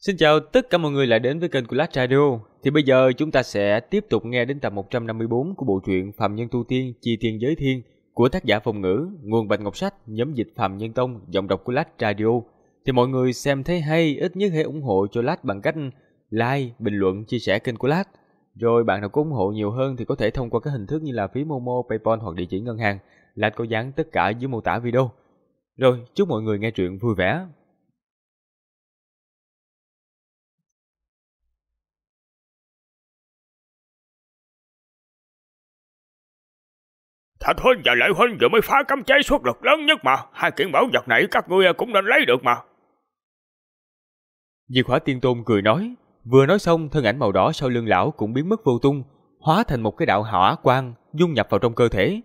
Xin chào tất cả mọi người lại đến với kênh của Lát Radio. Thì bây giờ chúng ta sẽ tiếp tục nghe đến tập 154 của bộ truyện Phàm Nhân Tu Tiên Chi Tiên Giới Thiên của tác giả Phong Ngữ, nguồn Bạch Ngọc Sách, nhóm dịch Phàm Nhân Tông, giọng đọc của Lát Radio. Thì mọi người xem thấy hay, ít nhất hãy ủng hộ cho Lát bằng cách like, bình luận, chia sẻ kênh của Lát. Rồi bạn nào có ủng hộ nhiều hơn thì có thể thông qua các hình thức như là phí Momo, PayPal hoặc địa chỉ ngân hàng. Lát có dán tất cả dưới mô tả video. Rồi, chúc mọi người nghe truyện vui vẻ. Thạch huynh và Lệ huynh vừa mới phá cấm chế xuất lực lớn nhất mà, hai kiện bảo vật này các ngươi cũng nên lấy được mà. Diệt Hỏa Tiên Tôn cười nói, vừa nói xong thân ảnh màu đỏ sau lưng lão cũng biến mất vô tung, hóa thành một cái đạo hỏa quang dung nhập vào trong cơ thể.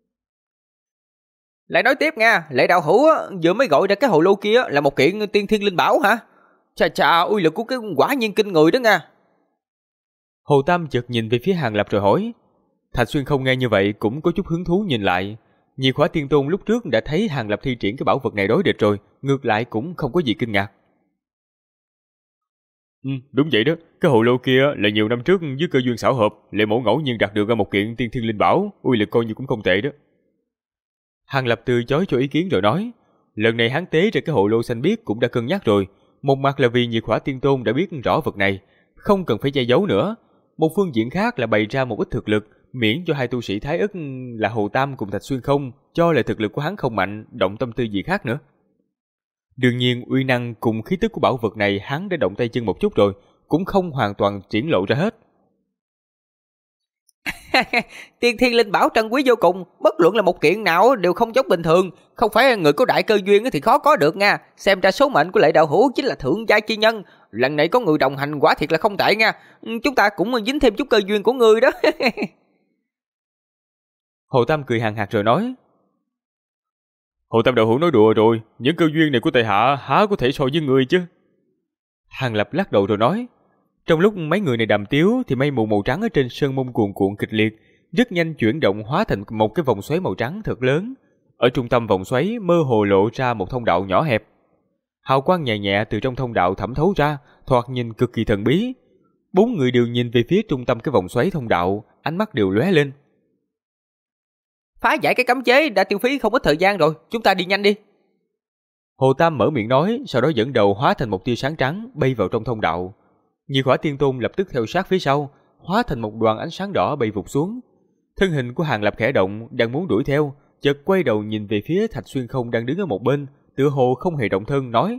Lại nói tiếp nha, Lệ đạo hữu vừa mới gọi ra cái hồ lô kia là một kiện tiên thiên linh bảo hả? Chà, uy lực của cái quả nhiên kinh người đó nha. Hồ Tam chợt nhìn về phía Hàng Lập rồi hỏi. Thạch Xuyên không nghe như vậy cũng có chút hứng thú nhìn lại. Diệt Hỏa Tiên Tôn lúc trước đã thấy Hàng Lập thi triển cái bảo vật này đối địch rồi, ngược lại cũng không có gì kinh ngạc. Đúng vậy đó, cái hồ lô kia là nhiều năm trước dưới cơ duyên xảo hợp, Lệ mẫu ngẫu nhiên đạt được ra một kiện tiên thiên linh bảo, uy lực coi như cũng không tệ đó. Hàng Lập từ chối cho ý kiến rồi nói, lần này hắn tế ra cái hồ lô xanh biếc cũng đã cân nhắc rồi, một mặt là vì Diệt Hỏa Tiên Tôn đã biết rõ vật này, không cần phải che giấu nữa, một phương diện khác là bày ra một ít thực lực, miễn cho hai tu sĩ Thái Ức là Hồ Tam cùng Thạch Xuyên không cho là thực lực của hắn không mạnh, động tâm tư gì khác nữa. Đương nhiên uy năng cùng khí tức của bảo vật này hắn đã động tay chân một chút rồi, cũng không hoàn toàn triển lộ ra hết. Tiên thiên linh bảo trân quý vô cùng, bất luận là một kiện nào đều không giống bình thường, không phải người có đại cơ duyên thì khó có được nha. Xem ra số mệnh của Lệ đạo hữu chính là thượng giai chi nhân, lần này có người đồng hành quả thiệt là không tệ nha. Chúng ta cũng dính thêm chút cơ duyên của người đó. Hồ Tam cười hàn hạt rồi nói, Hồ Tam đạo hữu nói đùa rồi, những cơ duyên này của tại hạ há có thể so với người chứ. Hàng Lập lắc đầu rồi nói, trong lúc mấy người này đàm tiếu thì mây mù màu trắng ở trên sơn môn cuồn cuộn kịch liệt, rất nhanh chuyển động hóa thành một cái vòng xoáy màu trắng thật lớn. Ở trung tâm vòng xoáy mơ hồ lộ ra một thông đạo nhỏ hẹp. Hào quang nhẹ nhẹ từ trong thông đạo thẩm thấu ra, thoạt nhìn cực kỳ thần bí. Bốn người đều nhìn về phía trung tâm cái vòng xoáy thông đạo, ánh mắt đều lóe lên. Phá giải cái cấm chế đã tiêu phí không ít thời gian rồi, chúng ta đi nhanh đi. Hồ Tam mở miệng nói, sau đó dẫn đầu hóa thành một tia sáng trắng bay vào trong thông đạo. Diệt Hỏa Tiên Tôn lập tức theo sát phía sau, hóa thành một đoàn ánh sáng đỏ bay vụt xuống. Thân hình của Hàng Lập khẽ động, đang muốn đuổi theo, chợt quay đầu nhìn về phía Thạch Xuyên không đang đứng ở một bên, tựa hồ không hề động thân, nói: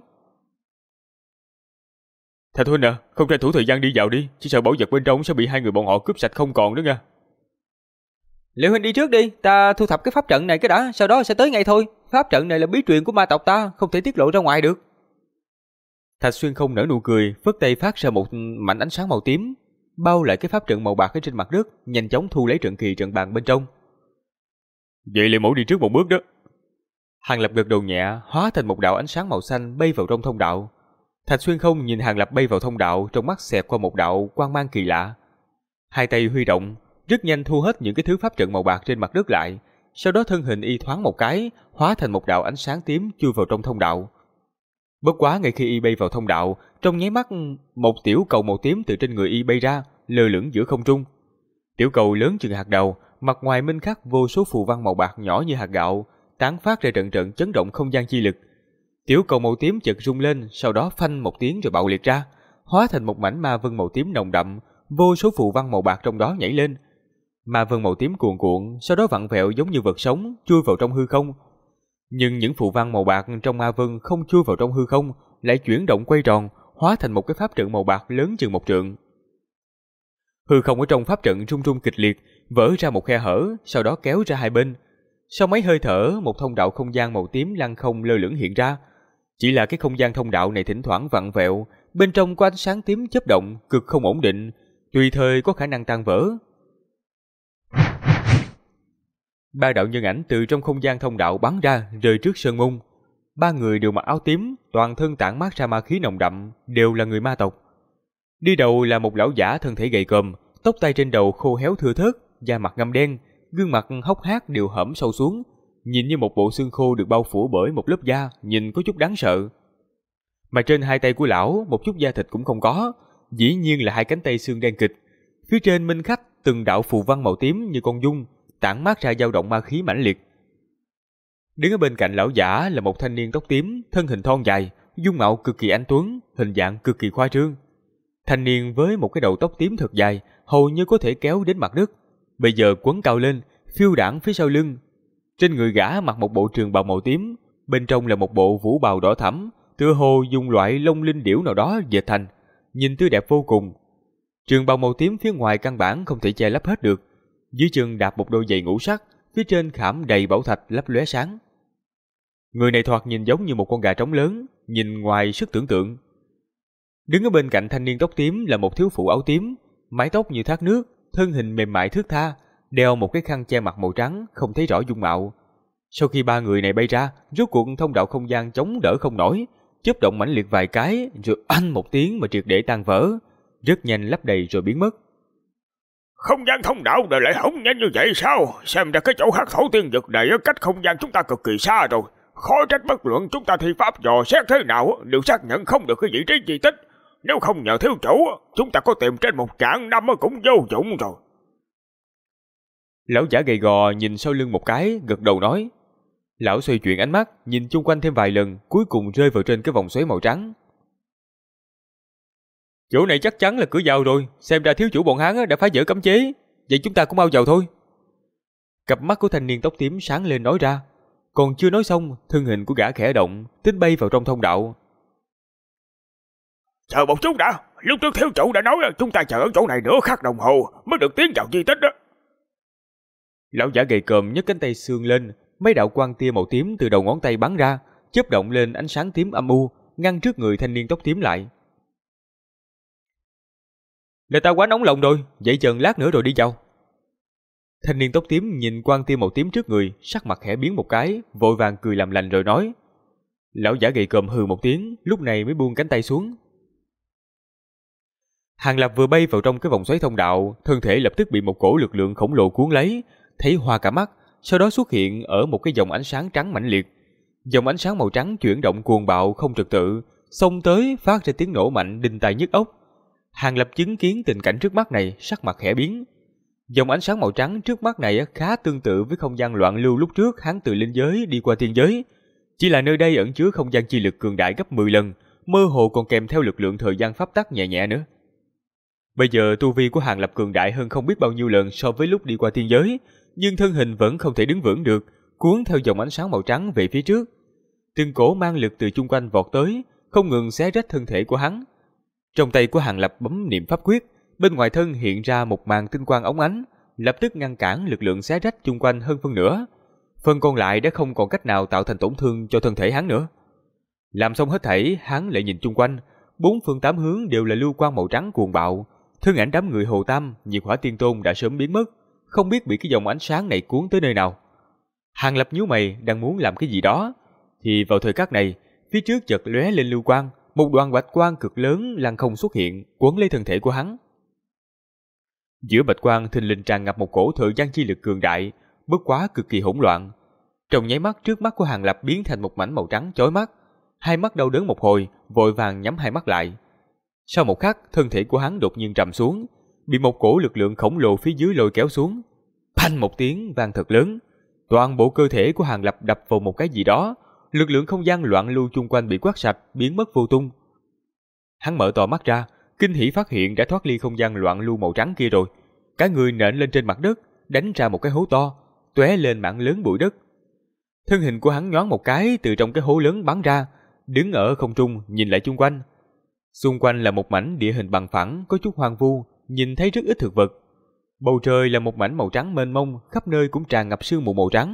Thạch huynh à, không tranh thủ thời gian đi vào đi, chỉ sợ bảo vật bên trong sẽ bị hai người bọn họ cướp sạch không còn nữa nha. Lệ huynh đi trước đi, ta thu thập cái pháp trận này cái đã, sau đó sẽ tới ngay thôi. Pháp trận này là bí truyền của ma tộc ta, không thể tiết lộ ra ngoài được. Thạch Xuyên không nở nụ cười, phất tay phát ra một mảnh ánh sáng màu tím, bao lại cái pháp trận màu bạc ở trên mặt đất, nhanh chóng thu lấy trận kỳ trận bàn bên trong. Vậy Lệ mẫu đi trước một bước đó. Hàng Lập gật đầu nhẹ, hóa thành một đạo ánh sáng màu xanh bay vào trong thông đạo. Thạch Xuyên không nhìn Hàng Lập bay vào thông đạo, trong mắt xẹt qua một đạo quang mang kỳ lạ. Hai tay huy động, rất nhanh thu hết những cái thứ pháp trận màu bạc trên mặt đất lại, sau đó thân hình y thoáng một cái, hóa thành một đạo ánh sáng tím chui vào trong thông đạo. Bất quá ngay khi y bay vào thông đạo, trong nháy mắt một tiểu cầu màu tím từ trên người y bay ra, lơ lửng giữa không trung. Tiểu cầu lớn chừng hạt đậu, mặt ngoài minh khắc vô số phù văn màu bạc nhỏ như hạt gạo, tán phát ra trận trận chấn động không gian chi lực. Tiểu cầu màu tím chợt rung lên, sau đó phanh một tiếng rồi bạo liệt ra, hóa thành một mảnh ma vân màu tím nồng đậm, vô số phù văn màu bạc trong đó nhảy lên. Ma vân màu tím cuồn cuộn, sau đó vặn vẹo giống như vật sống, chui vào trong hư không. Nhưng những phù văn màu bạc trong ma vân không chui vào trong hư không, lại chuyển động quay tròn, hóa thành một cái pháp trận màu bạc lớn chừng một trượng. Hư không ở trong pháp trận rung rung kịch liệt, vỡ ra một khe hở, sau đó kéo ra hai bên. Sau mấy hơi thở, một thông đạo không gian màu tím lăng không lơ lửng hiện ra. Chỉ là cái không gian thông đạo này thỉnh thoảng vặn vẹo, bên trong có ánh sáng tím chớp động, cực không ổn định, tùy thời có khả năng tan vỡ. Ba đạo nhân ảnh từ trong không gian thông đạo bắn ra, rơi trước sơn môn. Ba người đều mặc áo tím, toàn thân tản mát ra ma khí nồng đậm, đều là người ma tộc. Đi đầu là một lão giả thân thể gầy còm, tóc tai trên đầu khô héo thưa thớt, da mặt ngăm đen, gương mặt hốc hác đều hõm sâu xuống, nhìn như một bộ xương khô được bao phủ bởi một lớp da, nhìn có chút đáng sợ. Mà trên hai tay của lão một chút da thịt cũng không có, dĩ nhiên là hai cánh tay xương đen kịch. Phía trên minh khắc từng đạo phù văn màu tím như con dung, tản mát ra dao động ma khí mãnh liệt. Đứng ở bên cạnh lão giả là một thanh niên tóc tím, thân hình thon dài, dung mạo cực kỳ anh tuấn, hình dạng cực kỳ khoa trương. Thanh niên với một cái đầu tóc tím thật dài, hầu như có thể kéo đến mặt đất, bây giờ quấn cao lên, phiêu đãng phía sau lưng. Trên người gã mặc một bộ trường bào màu tím, bên trong là một bộ vũ bào đỏ thẫm, tựa hồ dùng loại lông linh điểu nào đó dệt thành, nhìn tươi đẹp vô cùng. Trường bào màu tím phía ngoài căn bản không thể che lấp hết được, dưới chân đạp một đôi giày ngũ sắc, phía trên khảm đầy bảo thạch lấp lóe sáng. Người này thoạt nhìn giống như một con gà trống lớn, nhìn ngoài sức tưởng tượng. Đứng ở bên cạnh thanh niên tóc tím là một thiếu phụ áo tím, mái tóc như thác nước, thân hình mềm mại thướt tha, đeo một cái khăn che mặt màu trắng, không thấy rõ dung mạo. Sau khi ba người này bay ra, rốt cuộc thông đạo không gian chống đỡ không nổi, chớp động mãnh liệt vài cái, rồi anh một tiếng mà triệt để tan vỡ, rất nhanh lấp đầy rồi biến mất. Không gian thông đạo đời lại hỏng nhanh như vậy sao? Xem ra cái chỗ hắc thổ tiên vực này cách không gian chúng ta cực kỳ xa rồi. Khó trách bất luận chúng ta thi pháp dò xét thế nào đều xác nhận không được cái vị trí di tích. Nếu không nhờ thiếu chủ, chúng ta có tìm trên 100 năm cũng vô dụng rồi. Lão giả gầy gò nhìn sau lưng một cái, gật đầu nói. Lão xoay chuyển ánh mắt, nhìn chung quanh thêm vài lần, cuối cùng rơi vào trên cái vòng xoáy màu trắng. Chỗ này chắc chắn là cửa vào rồi, xem ra thiếu chủ bọn hắn đã phá vỡ cấm chế, vậy chúng ta cũng mau vào thôi. Cặp mắt của thanh niên tóc tím sáng lên nói ra, còn chưa nói xong, thân hình của gã khẽ động, tính bay vào trong thông đạo. Chờ một chút đã, lúc trước thiếu chủ đã nói chúng ta chờ ở chỗ này nửa khắc đồng hồ mới được tiến vào di tích đó. Lão giả gầy còm nhấc cánh tay xương lên, mấy đạo quang tia màu tím từ đầu ngón tay bắn ra, chớp động lên ánh sáng tím âm u, ngăn trước người thanh niên tóc tím lại. Là ta quá nóng lòng rồi, vậy chần lát nữa rồi đi vào. Thanh niên tóc tím nhìn quang tia màu tím trước người, sắc mặt khẽ biến một cái, vội vàng cười làm lành rồi nói. Lão giả gầy còm hừ một tiếng, lúc này mới buông cánh tay xuống. Hàng Lập vừa bay vào trong cái vòng xoáy thông đạo, thân thể lập tức bị một cổ lực lượng khổng lồ cuốn lấy, thấy hoa cả mắt, sau đó xuất hiện ở một cái dòng ánh sáng trắng mãnh liệt. Dòng ánh sáng màu trắng chuyển động cuồng bạo không trật tự, xông tới phát ra tiếng nổ mạnh đinh tai nhức óc. Hàng Lập chứng kiến tình cảnh trước mắt này, sắc mặt khẽ biến. Dòng ánh sáng màu trắng trước mắt này khá tương tự với không gian loạn lưu lúc trước hắn từ linh giới đi qua tiên giới, chỉ là nơi đây ẩn chứa không gian chi lực cường đại gấp 10 lần, mơ hồ còn kèm theo lực lượng thời gian pháp tắc nhẹ nhẹ nữa. Bây giờ tu vi của Hàng Lập cường đại hơn không biết bao nhiêu lần so với lúc đi qua tiên giới, nhưng thân hình vẫn không thể đứng vững được, cuốn theo dòng ánh sáng màu trắng về phía trước. Từng cổ mang lực từ chung quanh vọt tới, không ngừng xé rách thân thể của hắn. Trong tay của Hàng Lập bấm niệm pháp quyết, bên ngoài thân hiện ra một màn tinh quang óng ánh, lập tức ngăn cản lực lượng xé rách chung quanh hơn phân nửa. Phần còn lại đã không còn cách nào tạo thành tổn thương cho thân thể hắn nữa. Làm xong hết thảy, hắn lại nhìn chung quanh, bốn phương tám hướng đều là lưu quang màu trắng cuồng bạo. Thân ảnh đám người Hồ Tam, Nhiệt Hỏa Tiên Tôn đã sớm biến mất, không biết bị cái dòng ánh sáng này cuốn tới nơi nào. Hàng Lập nhíu mày, đang muốn làm cái gì đó, thì vào thời khắc này, phía trước chợt lóe lên lưu quang, một đoàn bạch quang cực lớn lăng không xuất hiện, quấn lấy thân thể của hắn. Giữa bạch quang thình lình tràn ngập một cổ thời gian chi lực cường đại, bất quá cực kỳ hỗn loạn. Trong nháy mắt trước mắt của Hàng Lập biến thành một mảnh màu trắng chói mắt, hai mắt đau đớn một hồi, vội vàng nhắm hai mắt lại. Sau một khắc, thân thể của hắn đột nhiên trầm xuống, bị một cổ lực lượng khổng lồ phía dưới lôi kéo xuống. Phanh một tiếng vang thật lớn, toàn bộ cơ thể của Hàng Lập đập vào một cái gì đó, lực lượng không gian loạn lưu chung quanh bị quét sạch, biến mất vô tung. Hắn mở to mắt ra, kinh hỉ phát hiện đã thoát ly không gian loạn lưu màu trắng kia rồi. Cả người nện lên trên mặt đất, đánh ra một cái hố to, tóe lên mảng lớn bụi đất. Thân hình của hắn nhoáng một cái từ trong cái hố lớn bắn ra, đứng ở không trung nhìn lại chung quanh. Xung quanh là một mảnh địa hình bằng phẳng, có chút hoang vu, nhìn thấy rất ít thực vật. Bầu trời là một mảnh màu trắng mênh mông, khắp nơi cũng tràn ngập sương mù màu trắng.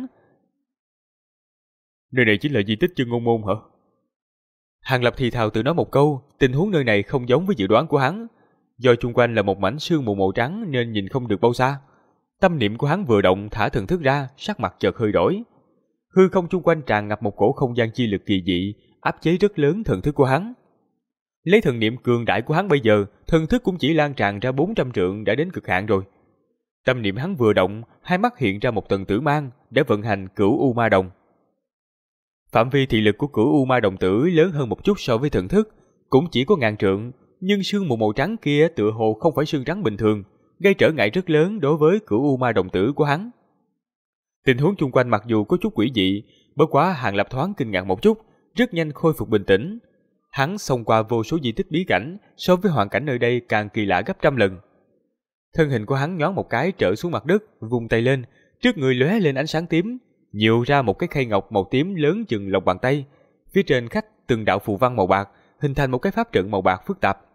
Nơi này chính là di tích Chân Ngôn Môn hả? Hàng Lập thì thào tự nói một câu, tình huống nơi này không giống với dự đoán của hắn. Do chung quanh là một mảnh sương mù màu trắng nên nhìn không được bao xa. Tâm niệm của hắn vừa động thả thần thức ra, sắc mặt chợt hơi đổi. Hư không chung quanh tràn ngập một cổ không gian chi lực kỳ dị, áp chế rất lớn thần thức của hắn. Lấy thần niệm cường đại của hắn bây giờ, thần thức cũng chỉ lan tràn ra 400 trượng đã đến cực hạn rồi. Tâm niệm hắn vừa động, hai mắt hiện ra một tầng tử mang, đã vận hành Cửu U Ma Đồng. Phạm vi thị lực của Cửu U Ma Đồng Tử lớn hơn một chút so với thần thức, cũng chỉ có 1000 trượng, nhưng sương mù màu trắng kia tựa hồ không phải sương trắng bình thường, gây trở ngại rất lớn đối với Cửu U Ma Đồng Tử của hắn. Tình huống chung quanh mặc dù có chút quỷ dị, bất quá Hàng Lập thoáng kinh ngạc một chút, rất nhanh khôi phục bình tĩnh. Hắn xông qua vô số di tích bí cảnh, so với hoàn cảnh nơi đây càng kỳ lạ gấp trăm lần. Thân hình của hắn nhoáng một cái trở xuống mặt đất, vung tay lên, trước người lóe lên ánh sáng tím, nhiều ra một cái khay ngọc màu tím lớn chừng lòng bàn tay. Phía trên khắc từng đạo phù văn màu bạc, hình thành một cái pháp trận màu bạc phức tạp.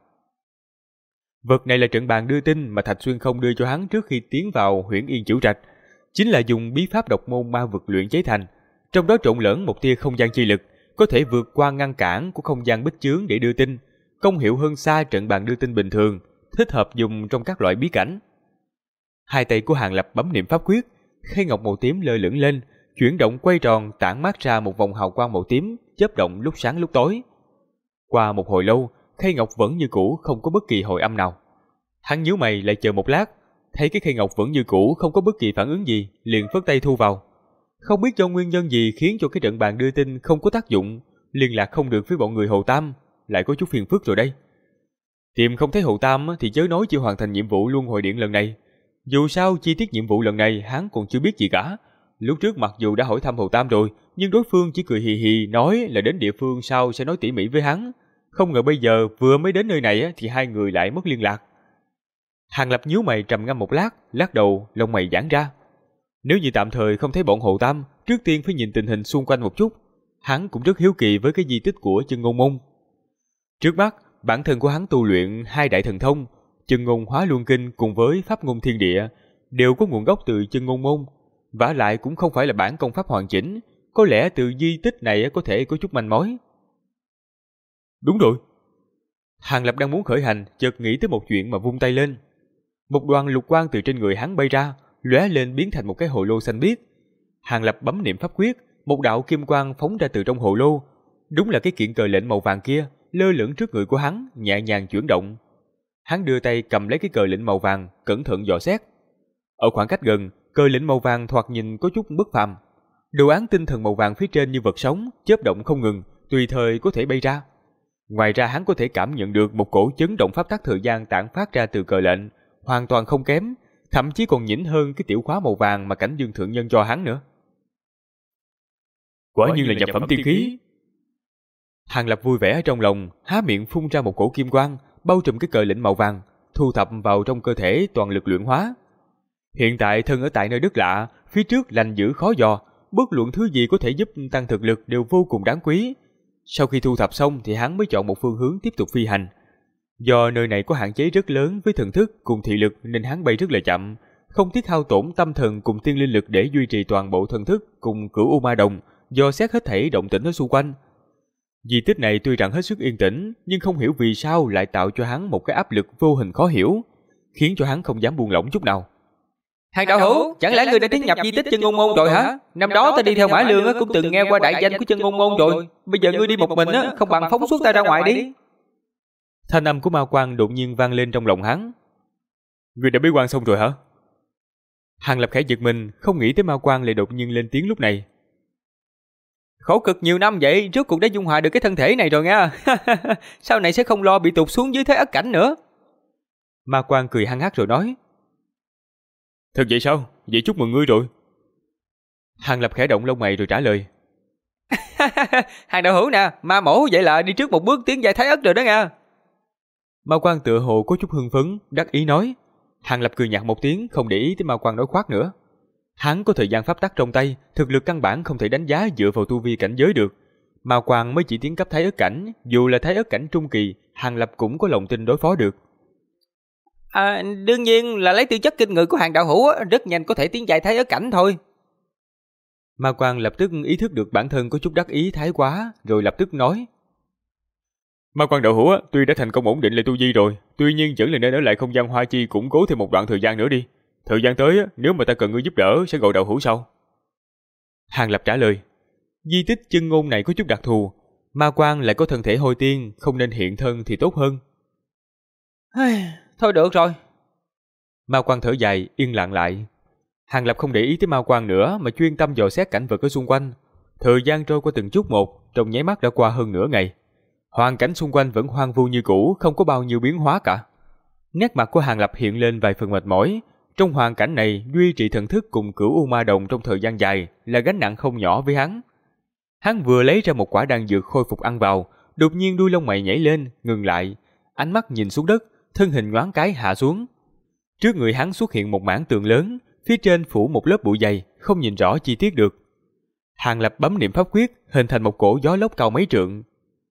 Vật này là trận bàn đưa tin mà Thạch Xuyên không đưa cho hắn trước khi tiến vào Huyễn Yên Chữ Trạch, chính là dùng bí pháp độc môn ma vực luyện chế thành, trong đó trộn lẫn một tia không gian chi lực, có thể vượt qua ngăn cản của không gian bích chướng để đưa tin, công hiệu hơn xa trận bàn đưa tin bình thường, thích hợp dùng trong các loại bí cảnh. Hai tay của Hàng Lập bấm niệm pháp quyết, khay ngọc màu tím lơ lửng lên, chuyển động quay tròn tản mát ra một vòng hào quang màu tím, chớp động lúc sáng lúc tối. Qua một hồi lâu, khay ngọc vẫn như cũ, không có bất kỳ hồi âm nào. Hắn nhíu mày lại chờ một lát, thấy cái khay ngọc vẫn như cũ, không có bất kỳ phản ứng gì, liền phất tay thu vào. Không biết do nguyên nhân gì khiến cho cái trận bàn đưa tin không có tác dụng, liên lạc không được với bọn người Hồ Tam, lại có chút phiền phức rồi đây. Tìm không thấy Hồ Tam thì chớ nói chưa hoàn thành nhiệm vụ luân hồi điện lần này. Dù sao chi tiết nhiệm vụ lần này hắn còn chưa biết gì cả. Lúc trước mặc dù đã hỏi thăm Hồ Tam rồi, nhưng đối phương chỉ cười hì hì nói là đến địa phương sau sẽ nói tỉ mỉ với hắn. Không ngờ bây giờ vừa mới đến nơi này thì hai người lại mất liên lạc. Hàng Lập nhíu mày trầm ngâm một lát, lắc đầu, lông mày giãn ra. Nếu như tạm thời không thấy bọn Hồ Tam, trước tiên phải nhìn tình hình xung quanh một chút. Hắn cũng rất hiếu kỳ với cái di tích của Chân Ngôn Môn. Trước mắt, bản thân của hắn tu luyện hai đại thần thông, Chân Ngôn Hóa Luân Kinh cùng với Pháp Ngôn Thiên Địa, đều có nguồn gốc từ Chân Ngôn Môn. Vả lại cũng không phải là bản công pháp hoàn chỉnh, có lẽ từ di tích này có thể có chút manh mối. Đúng rồi. Hàng Lập đang muốn khởi hành, chợt nghĩ tới một chuyện mà vung tay lên. Một đoàn lục quang từ trên người hắn bay ra, lóe lên biến thành một cái hồ lô xanh biếc. Hàng Lập bấm niệm pháp quyết, một đạo kim quang phóng ra từ trong hồ lô. Đúng là cái kiện cờ lệnh màu vàng kia, lơ lửng trước người của hắn, nhẹ nhàng chuyển động. Hắn đưa tay cầm lấy cái cờ lệnh màu vàng, cẩn thận dò xét. Ở khoảng cách gần, cờ lệnh màu vàng thoạt nhìn có chút bất phàm. Đồ án tinh thần màu vàng phía trên như vật sống, chớp động không ngừng, tùy thời có thể bay ra. Ngoài ra hắn có thể cảm nhận được một cổ chấn động pháp tắc thời gian tản phát ra từ cờ lệnh, hoàn toàn không kém, thậm chí còn nhỉnh hơn cái tiểu khóa màu vàng mà Cảnh Dương thượng nhân cho hắn nữa. Quả nhiên là nhập phẩm tiên khí. Hàng Lập vui vẻ trong lòng, há miệng phun ra một cổ kim quang, bao trùm cái cờ lệnh màu vàng, thu thập vào trong cơ thể toàn lực luyện hóa. Hiện tại thân ở tại nơi đất lạ, phía trước lành dữ khó dò, bất luận thứ gì có thể giúp tăng thực lực đều vô cùng đáng quý. Sau khi thu thập xong thì hắn mới chọn một phương hướng tiếp tục phi hành. Do nơi này có hạn chế rất lớn với thần thức cùng thị lực nên hắn bay rất là chậm, không tiếc hao tổn tâm thần cùng tiên linh lực để duy trì toàn bộ thần thức cùng Cửu U Ma Đồng, dò xét hết thảy động tĩnh ở xung quanh. Di tích này tuy rằng hết sức yên tĩnh, nhưng không hiểu vì sao lại tạo cho hắn một cái áp lực vô hình khó hiểu, khiến cho hắn không dám buông lỏng chút nào. Hàng đạo hữu, chẳng lẽ ngươi đã tiến nhập di tích Chân Ngôn Môn rồi hả? Năm đó ta đi theo Mã Lương cũng từng nghe qua đại danh của Chân Ngôn Môn rồi. Bây giờ ngươi đi một mình không bằng phóng xuất ta ra ngoài đi. Thanh âm của Ma Quang đột nhiên vang lên trong lòng hắn. Ngươi đã bế quan xong rồi hả? Hàng Lập khẽ giật mình, không nghĩ tới Ma Quang lại đột nhiên lên tiếng lúc này. Khổ cực nhiều năm vậy, rốt cuộc đã dung hòa được cái thân thể này rồi nha. Sau này sẽ không lo bị tụt xuống dưới thế ất cảnh nữa. Ma Quang cười hăng hắc rồi nói. Thật vậy sao? Vậy chúc mừng ngươi rồi. Hàng Lập khẽ động lông mày rồi trả lời. Hàng đạo hữu nè, ma mổ vậy là đi trước một bước tiến giai thái ất rồi đó nha. Ma Quang tựa hồ có chút hưng phấn, đắc ý nói. Hàng Lập cười nhạt một tiếng, không để ý tới Ma Quang nói khoác nữa. Hắn có thời gian pháp tắc trong tay, thực lực căn bản không thể đánh giá dựa vào tu vi cảnh giới được. Ma Quang mới chỉ tiến cấp thái ất cảnh, dù là thái ất cảnh trung kỳ, Hàng Lập cũng có lòng tin đối phó được. Đương nhiên là lấy tư chất kinh người của Hàng đạo hữu rất nhanh có thể tiến giai thái ất cảnh thôi. Ma Quang lập tức ý thức được bản thân có chút đắc ý thái quá, rồi lập tức nói. Ma Quang đạo hữu tuy đã thành công ổn định lại tu vi rồi, tuy nhiên vẫn là nên ở lại không gian Hoa Chi củng cố thêm một đoạn thời gian nữa đi. Thời gian tới nếu mà ta cần ngươi giúp đỡ sẽ gọi đạo hữu sau. Hàng Lập trả lời. Di tích Chân Ngôn này có chút đặc thù, Ma Quang lại có thân thể hồi tiên, không nên hiện thân thì tốt hơn. Thôi được rồi. Ma Quang thở dài, yên lặng lại. Hàng Lập không để ý tới Ma Quang nữa mà chuyên tâm dò xét cảnh vật ở xung quanh. Thời gian trôi qua từng chút một, trong nháy mắt đã qua hơn nửa ngày. Hoàn cảnh xung quanh vẫn hoang vu như cũ, không có bao nhiêu biến hóa cả. Nét mặt của Hàng Lập hiện lên vài phần mệt mỏi. Trong hoàn cảnh này, duy trì thần thức cùng Cửu U Ma Đồng trong thời gian dài là gánh nặng không nhỏ với hắn. Hắn vừa lấy ra một quả đan dược khôi phục ăn vào, đột nhiên đuôi lông mày nhảy lên, ngừng lại, ánh mắt nhìn xuống đất, thân hình nhoáng cái hạ xuống. Trước người hắn xuất hiện một mảng tường lớn, phía trên phủ một lớp bụi dày, không nhìn rõ chi tiết được. Hàng Lập bấm niệm pháp quyết, hình thành một cổ gió lốc cao mấy trượng.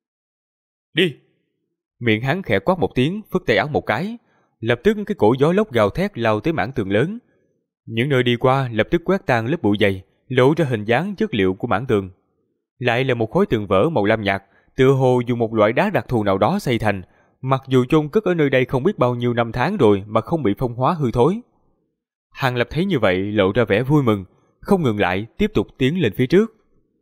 Đi! Miệng hắn khẽ quát một tiếng, phất tay áo một cái. Lập tức cái cổ gió lốc gào thét lao tới mảng tường lớn. Những nơi đi qua lập tức quét tan lớp bụi dày, lộ ra hình dáng chất liệu của mảng tường. Lại là một khối tường vỡ màu lam nhạt, tựa hồ dùng một loại đá đặc thù nào đó xây thành, mặc dù chôn cất ở nơi đây không biết bao nhiêu năm tháng rồi mà không bị phong hóa hư thối. Hàng Lập thấy như vậy lộ ra vẻ vui mừng, không ngừng lại, tiếp tục tiến lên phía trước.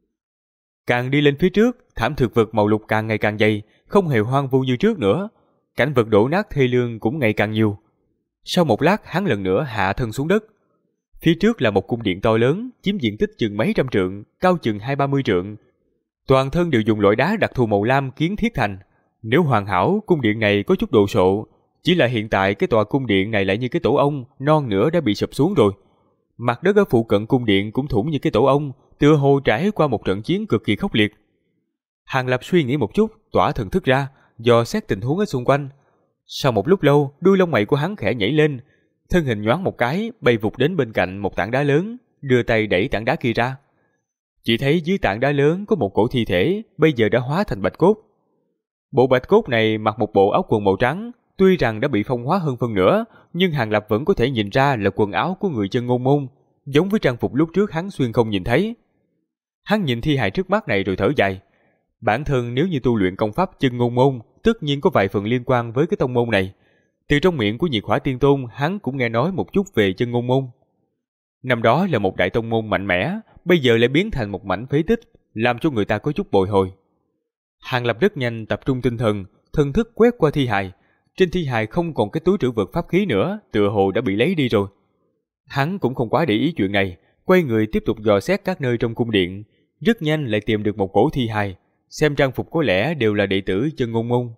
Càng đi lên phía trước, thảm thực vật màu lục càng ngày càng dày, không hề hoang vu như trước nữa. Cảnh vật đổ nát thê lương cũng ngày càng nhiều. Sau một lát, hắn lần nữa hạ thân xuống đất. Phía trước là một cung điện to lớn, chiếm diện tích chừng mấy trăm trượng, cao chừng 20-30 trượng. Toàn thân đều dùng loại đá đặc thù màu lam kiến thiết thành. Nếu hoàn hảo, cung điện này có chút đồ sộ. Chỉ là hiện tại cái tòa cung điện này lại như cái tổ ong, non nữa đã bị sụp xuống rồi. Mặt đất ở phụ cận cung điện cũng thủng như cái tổ ong, tựa hồ trải qua một trận chiến cực kỳ khốc liệt. Hàng Lập suy nghĩ một chút, tỏa thần thức ra, dò xét tình huống ở xung quanh. Sau một lúc lâu, đuôi lông mày của hắn khẽ nhảy lên, thân hình nhoáng một cái, bay vụt đến bên cạnh một tảng đá lớn, đưa tay đẩy tảng đá kia ra. Chỉ thấy dưới tảng đá lớn có một cổ thi thể, bây giờ đã hóa thành bạch cốt. Bộ bạch cốt này mặc một bộ áo quần màu trắng, tuy rằng đã bị phong hóa hơn phân nửa, nhưng Hàng Lập vẫn có thể nhìn ra là quần áo của người Chân Ngôn Môn, giống với trang phục lúc trước hắn xuyên không nhìn thấy. Hắn nhìn thi hài trước mắt này rồi thở dài. Bản thân nếu như tu luyện công pháp Chân Ngôn Môn, tất nhiên có vài phần liên quan với cái tông môn này. Từ trong miệng của Nhiệt Hỏa Tiên Tôn, hắn cũng nghe nói một chút về Chân Ngôn Môn. Năm đó là một đại tông môn mạnh mẽ, bây giờ lại biến thành một mảnh phế tích, làm cho người ta có chút bồi hồi. Hàng Lập rất nhanh tập trung tinh thần, thần thức quét qua thi hài. Trên thi hài không còn cái túi trữ vật pháp khí nữa, tựa hồ đã bị lấy đi rồi. Hắn cũng không quá để ý chuyện này, quay người tiếp tục dò xét các nơi trong cung điện. Rất nhanh lại tìm được một cổ thi hài, xem trang phục có lẽ đều là đệ tử Chân Ngôn Môn.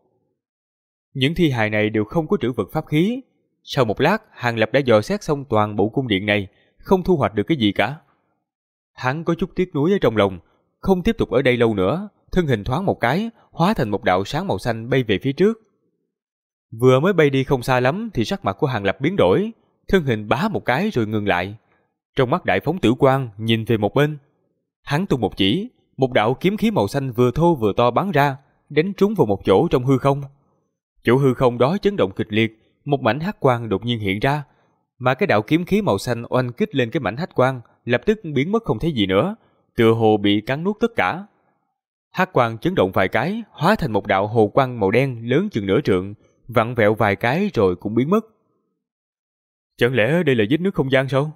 Những thi hài này đều không có trữ vật pháp khí. Sau một lát, Hàng Lập đã dò xét xong toàn bộ cung điện này, không thu hoạch được cái gì cả. Hắn có chút tiếc nuối ở trong lòng, không tiếp tục ở đây lâu nữa, thân hình thoáng một cái, hóa thành một đạo sáng màu xanh bay về phía trước. Vừa mới bay đi không xa lắm thì sắc mặt của Hàng Lập biến đổi, thân hình bá một cái rồi ngừng lại. Trong mắt đại phóng tử quang nhìn về một bên. Hắn tung một chỉ, một đạo kiếm khí màu xanh vừa thô vừa to bắn ra, đánh trúng vào một chỗ trong hư không. Chỗ hư không đó chấn động kịch liệt, một mảnh hắc quang đột nhiên hiện ra, mà cái đạo kiếm khí màu xanh oanh kích lên cái mảnh hắc quang, lập tức biến mất không thấy gì nữa, tựa hồ bị cắn nuốt tất cả. Hắc quang chấn động vài cái, hóa thành một đạo hồ quang màu đen lớn chừng nửa trượng, vặn vẹo vài cái rồi cũng biến mất. Chẳng lẽ đây là vết nứt không gian sao?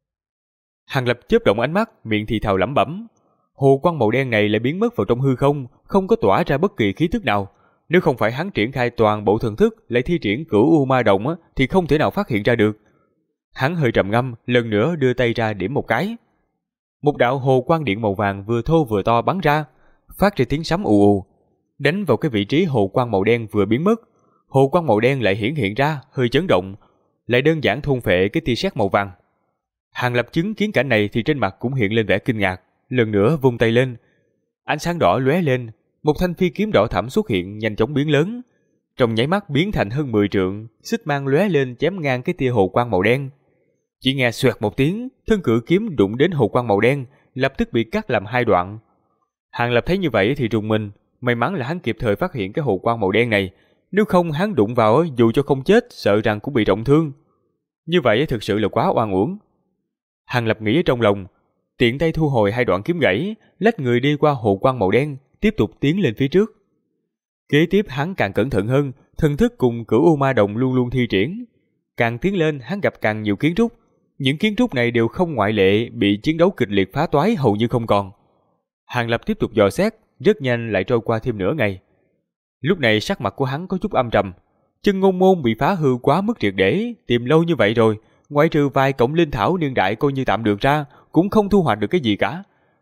Hàng Lập chớp động ánh mắt, miệng thì thào lẩm bẩm. Hồ quang màu đen này lại biến mất vào trong hư không, không có tỏa ra bất kỳ khí tức nào. Nếu không phải hắn triển khai toàn bộ thần thức, lại thi triển Cửu U Ma Đồng thì không thể nào phát hiện ra được. Hắn hơi trầm ngâm, lần nữa đưa tay ra điểm một cái. Một đạo hồ quang điện màu vàng vừa thô vừa to bắn ra, phát ra tiếng sấm ù ù, đánh vào cái vị trí hồ quang màu đen vừa biến mất. Hồ quang màu đen lại hiển hiện ra, hơi chấn động, lại đơn giản thôn phệ cái tia sét màu vàng. Hàng Lập chứng kiến cảnh này thì trên mặt cũng hiện lên vẻ kinh ngạc, lần nữa vung tay lên, ánh sáng đỏ lóe lên, một thanh phi kiếm đỏ thẫm xuất hiện, nhanh chóng biến lớn, trong nháy mắt biến thành hơn 10 trượng, xích mang lóe lên chém ngang cái tia hồ quang màu đen. Chỉ nghe xoẹt một tiếng, thân cự kiếm đụng đến hồ quang màu đen, lập tức bị cắt làm hai đoạn. Hàng Lập thấy như vậy thì rùng mình, may mắn là hắn kịp thời phát hiện cái hồ quang màu đen này, nếu không hắn đụng vào dù cho không chết, sợ rằng cũng bị trọng thương. Như vậy thực sự là quá oan uổng. Hàng Lập nghĩ ở trong lòng, tiện tay thu hồi hai đoạn kiếm gãy, lách người đi qua hồ quang màu đen, tiếp tục tiến lên phía trước. Kế tiếp hắn càng cẩn thận hơn, thần thức cùng Cửu U Ma Đồng luôn luôn thi triển. Càng tiến lên hắn gặp càng nhiều kiến trúc, những kiến trúc này đều không ngoại lệ bị chiến đấu kịch liệt phá toái hầu như không còn. Hàng Lập tiếp tục dò xét, rất nhanh lại trôi qua thêm nửa ngày. Lúc này sắc mặt của hắn có chút âm trầm. Chân Ngôn Môn bị phá hư quá mức triệt để, tìm lâu như vậy rồi, ngoại trừ vài cọng linh thảo niên đại coi như tạm được ra, cũng không thu hoạch được cái gì cả.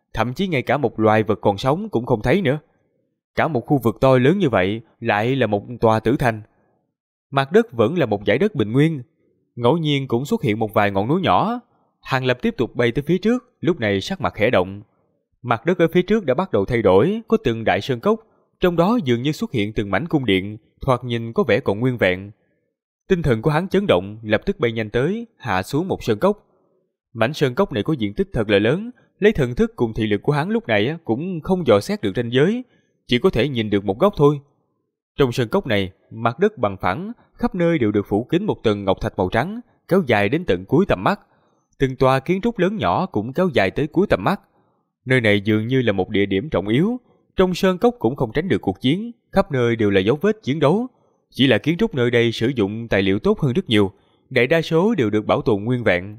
thậm chí ngay cả một loài vật còn sống cũng không thấy nữa. Cả một khu vực to lớn như vậy lại là một tòa tử thành. Mặt đất vẫn là một dải đất bình nguyên, ngẫu nhiên cũng xuất hiện một vài ngọn núi nhỏ. Hàng Lập tiếp tục bay tới phía trước, lúc này sắc mặt khẽ động. Mặt đất ở phía trước đã bắt đầu thay đổi, có từng đại sơn cốc, trong đó dường như xuất hiện từng mảnh cung điện, thoạt nhìn có vẻ còn nguyên vẹn. Tinh thần của hắn chấn động, lập tức bay nhanh tới, hạ xuống một sơn cốc. Mảnh sơn cốc này có diện tích thật là lớn, lấy thần thức cùng thị lực của hắn lúc này cũng không dò xét được ranh giới, chỉ có thể nhìn được một góc thôi. Trong sơn cốc này, mặt đất bằng phẳng, khắp nơi đều được phủ kín một tầng ngọc thạch màu trắng, kéo dài đến tận cuối tầm mắt. Từng tòa kiến trúc lớn nhỏ cũng kéo dài tới cuối tầm mắt. Nơi này dường như là một địa điểm trọng yếu, trong sơn cốc cũng không tránh được cuộc chiến, khắp nơi đều là dấu vết chiến đấu. Chỉ là kiến trúc nơi đây sử dụng tài liệu tốt hơn rất nhiều, đại đa số đều được bảo tồn nguyên vẹn.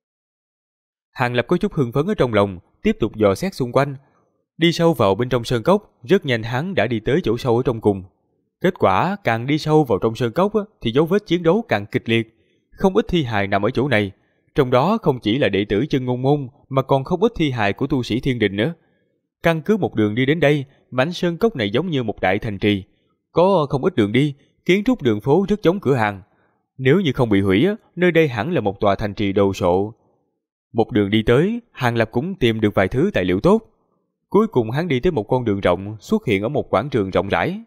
Hàng Lập có chút hưng phấn ở trong lòng, tiếp tục dò xét xung quanh. Đi sâu vào bên trong sơn cốc, rất nhanh hắn đã đi tới chỗ sâu ở trong cùng. Kết quả càng đi sâu vào trong sơn cốc thì dấu vết chiến đấu càng kịch liệt, không ít thi hài nằm ở chỗ này. Trong đó không chỉ là đệ tử Chân Ngôn môn mà còn không ít thi hài của tu sĩ Thiên Đình nữa. Căn cứ một đường đi đến đây, mảnh sơn cốc này giống như một đại thành trì, có không ít đường đi, kiến trúc đường phố rất giống cửa hàng. Nếu như không bị hủy, nơi đây hẳn là một tòa thành trì đồ sộ. Một đường đi tới, Hàng Lập cũng tìm được vài thứ tài liệu tốt. Cuối cùng hắn đi tới một con đường rộng, xuất hiện ở một quảng trường rộng rãi.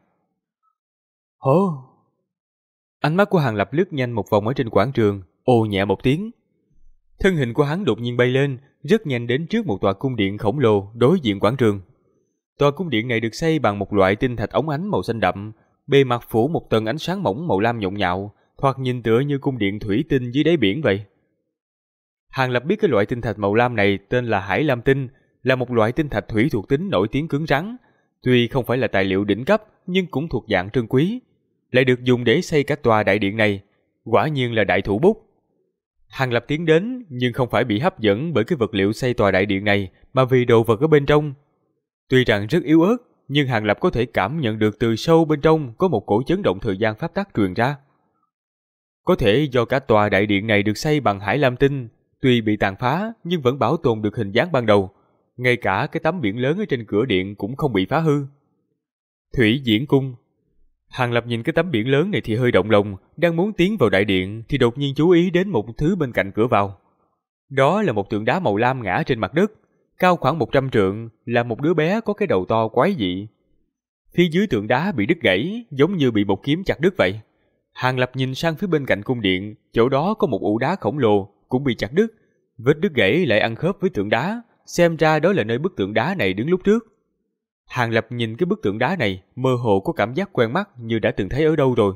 Hô! Ánh mắt của Hàng Lập lướt nhanh một vòng ở trên quảng trường, ồ nhẹ một tiếng. Thân hình của hắn đột nhiên bay lên, rất nhanh đến trước một tòa cung điện khổng lồ đối diện quảng trường. Tòa cung điện này được xây bằng một loại tinh thạch óng ánh màu xanh đậm, bề mặt phủ một tầng ánh sáng mỏng màu lam nhộn nhạo, thoạt nhìn tựa như cung điện thủy tinh dưới đáy biển vậy. Hàng Lập biết cái loại tinh thạch màu lam này tên là Hải Lam tinh, là một loại tinh thạch thủy thuộc tính nổi tiếng cứng rắn. Tuy không phải là tài liệu đỉnh cấp, nhưng cũng thuộc dạng trân quý, lại được dùng để xây cả tòa đại điện này. Quả nhiên là đại thủ bút. Hàng Lập tiến đến, nhưng không phải bị hấp dẫn bởi cái vật liệu xây tòa đại điện này, mà vì đồ vật ở bên trong. Tuy rằng rất yếu ớt, nhưng Hàng Lập có thể cảm nhận được từ sâu bên trong có một cổ chấn động thời gian pháp tắc truyền ra. Có thể do cả tòa đại điện này được xây bằng Hải Lam tinh, tuy bị tàn phá nhưng vẫn bảo tồn được hình dáng ban đầu. Ngay cả cái tấm biển lớn ở trên cửa điện cũng không bị phá hư. Thủy Diễn Cung. Hàng Lập nhìn cái tấm biển lớn này thì hơi động lòng, đang muốn tiến vào đại điện thì đột nhiên chú ý đến một thứ bên cạnh cửa vào. Đó là một tượng đá màu lam ngã trên mặt đất, cao khoảng 100 trượng, là một đứa bé có cái đầu to quái dị. Phía dưới tượng đá bị đứt gãy, giống như bị một kiếm chặt đứt vậy. Hàng Lập nhìn sang phía bên cạnh cung điện, chỗ đó có một ụ đá khổng lồ cũng bị chặt đứt, vết đứt gãy lại ăn khớp với tượng đá, xem ra đó là nơi bức tượng đá này đứng lúc trước. Hàng Lập nhìn cái bức tượng đá này, mơ hồ có cảm giác quen mắt như đã từng thấy ở đâu rồi.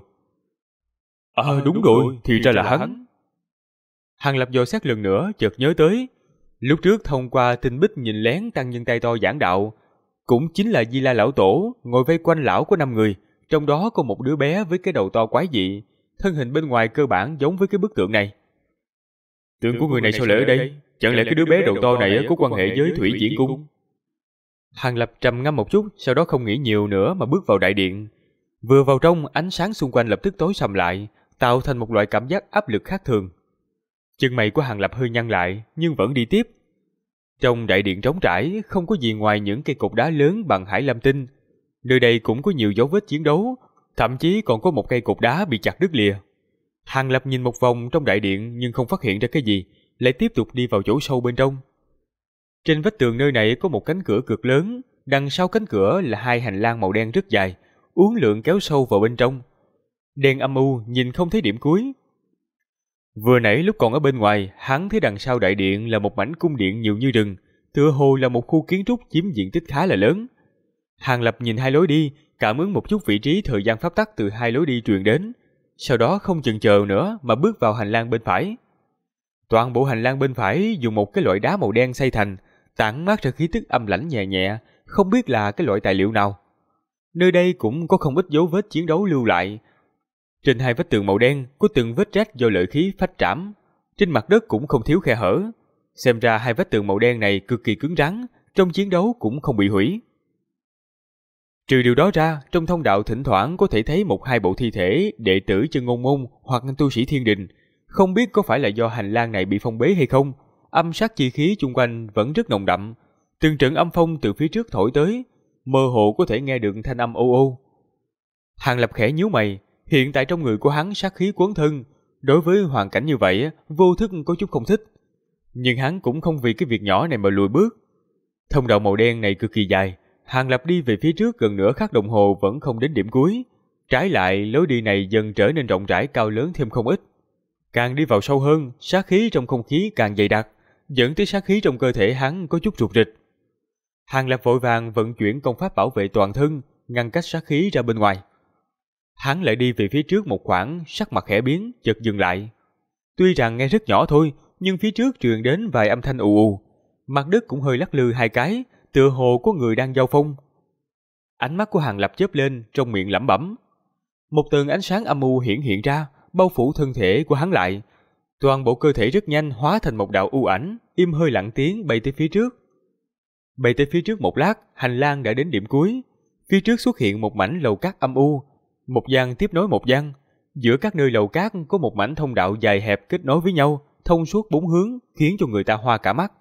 Đúng rồi, thì ra là hắn. Hàng Lập dò xét lần nữa, chợt nhớ tới. Lúc trước thông qua tinh bích nhìn lén tăng nhân tay to giảng đạo, cũng chính là Di La Lão Tổ, ngồi vây quanh lão có 5 người, trong đó có một đứa bé với cái đầu to quái dị, thân hình bên ngoài cơ bản giống với cái bức tượng này. Tượng của người này sao lại ở đây? Chẳng lẽ cái đứa bé đầu to này có quan hệ với Thủy Diễn Cung? Hàng Lập trầm ngâm một chút, sau đó không nghĩ nhiều nữa mà bước vào đại điện. Vừa vào trong, ánh sáng xung quanh lập tức tối sầm lại, tạo thành một loại cảm giác áp lực khác thường. Chân mày của Hàng Lập hơi nhăn lại, nhưng vẫn đi tiếp. Trong đại điện trống trải, không có gì ngoài những cây cột đá lớn bằng Hải Lam tinh. Nơi đây cũng có nhiều dấu vết chiến đấu, thậm chí còn có một cây cột đá bị chặt đứt lìa. Hàng Lập nhìn một vòng trong đại điện nhưng không phát hiện ra cái gì, lại tiếp tục đi vào chỗ sâu bên trong. Trên vách tường nơi này có một cánh cửa cực lớn, đằng sau cánh cửa là 2 hành lang màu đen rất dài, uốn lượn kéo sâu vào bên trong. Đen âm u, nhìn không thấy điểm cuối. Vừa nãy lúc còn ở bên ngoài, hắn thấy đằng sau đại điện là một mảnh cung điện nhiều như rừng, tựa hồ là một khu kiến trúc chiếm diện tích khá là lớn. Hàng Lập nhìn 2 lối đi, cảm ứng một chút vị trí thời gian pháp tắc từ 2 lối đi truyền đến, sau đó không chần chờ nữa mà bước vào hành lang bên phải. Toàn bộ hành lang bên phải dùng một cái loại đá màu đen xây thành, tản mát ra khí tức âm lãnh nhẹ nhẹ, không biết là cái loại tài liệu nào. Nơi đây cũng có không ít dấu vết chiến đấu lưu lại. Trên 2 vách tường màu đen có từng vết rách do lợi khí phách trảm, trên mặt đất cũng không thiếu khe hở. Xem ra 2 vách tường màu đen này cực kỳ cứng rắn, trong chiến đấu cũng không bị hủy. Trừ điều đó ra, trong thông đạo thỉnh thoảng có thể thấy 1-2 bộ thi thể đệ tử Chân Ngôn môn hoặc tu sĩ Thiên Đình. Không biết có phải là do hành lang này bị phong bế hay không, âm sát chi khí chung quanh vẫn rất nồng đậm, Từng trận âm phong từ phía trước thổi tới, mơ hồ có thể nghe được thanh âm ô ô. Hàng Lập khẽ nhíu mày, hiện tại trong người của hắn sát khí quấn thân, đối với hoàn cảnh như vậy vô thức có chút không thích. Nhưng hắn cũng không vì cái việc nhỏ này mà lùi bước. Thông đạo màu đen này cực kỳ dài, Hàng Lập đi về phía trước gần nửa khắc đồng hồ vẫn không đến điểm cuối. Trái lại, lối đi này dần trở nên rộng rãi cao lớn thêm không ít. Càng đi vào sâu hơn, sát khí trong không khí càng dày đặc, dẫn tới sát khí trong cơ thể hắn có chút rụt rịch. Hàng Lập vội vàng vận chuyển công pháp bảo vệ toàn thân, ngăn cách sát khí ra bên ngoài. Hắn lại đi về phía trước một khoảng, sắc mặt khẽ biến, chợt dừng lại. Tuy rằng nghe rất nhỏ thôi, nhưng phía trước truyền đến vài âm thanh ù ù. Mặt đất cũng hơi lắc lư hai cái, tựa hồ có người đang giao phong. Ánh mắt của Hàng Lập chớp lên, trong miệng lẩm bẩm. Một tầng ánh sáng âm u hiện ra, bao phủ thân thể của hắn lại. Toàn bộ cơ thể rất nhanh hóa thành một đạo u ảnh, im hơi lặng tiếng bay tới phía trước. Bay tới phía trước một lát, hành lang đã đến điểm cuối. Phía trước xuất hiện một mảnh lầu cát âm u, một gian tiếp nối một gian. Giữa các nơi lầu cát có một mảnh thông đạo dài hẹp kết nối với nhau, thông suốt bốn hướng, khiến cho người ta hoa cả mắt.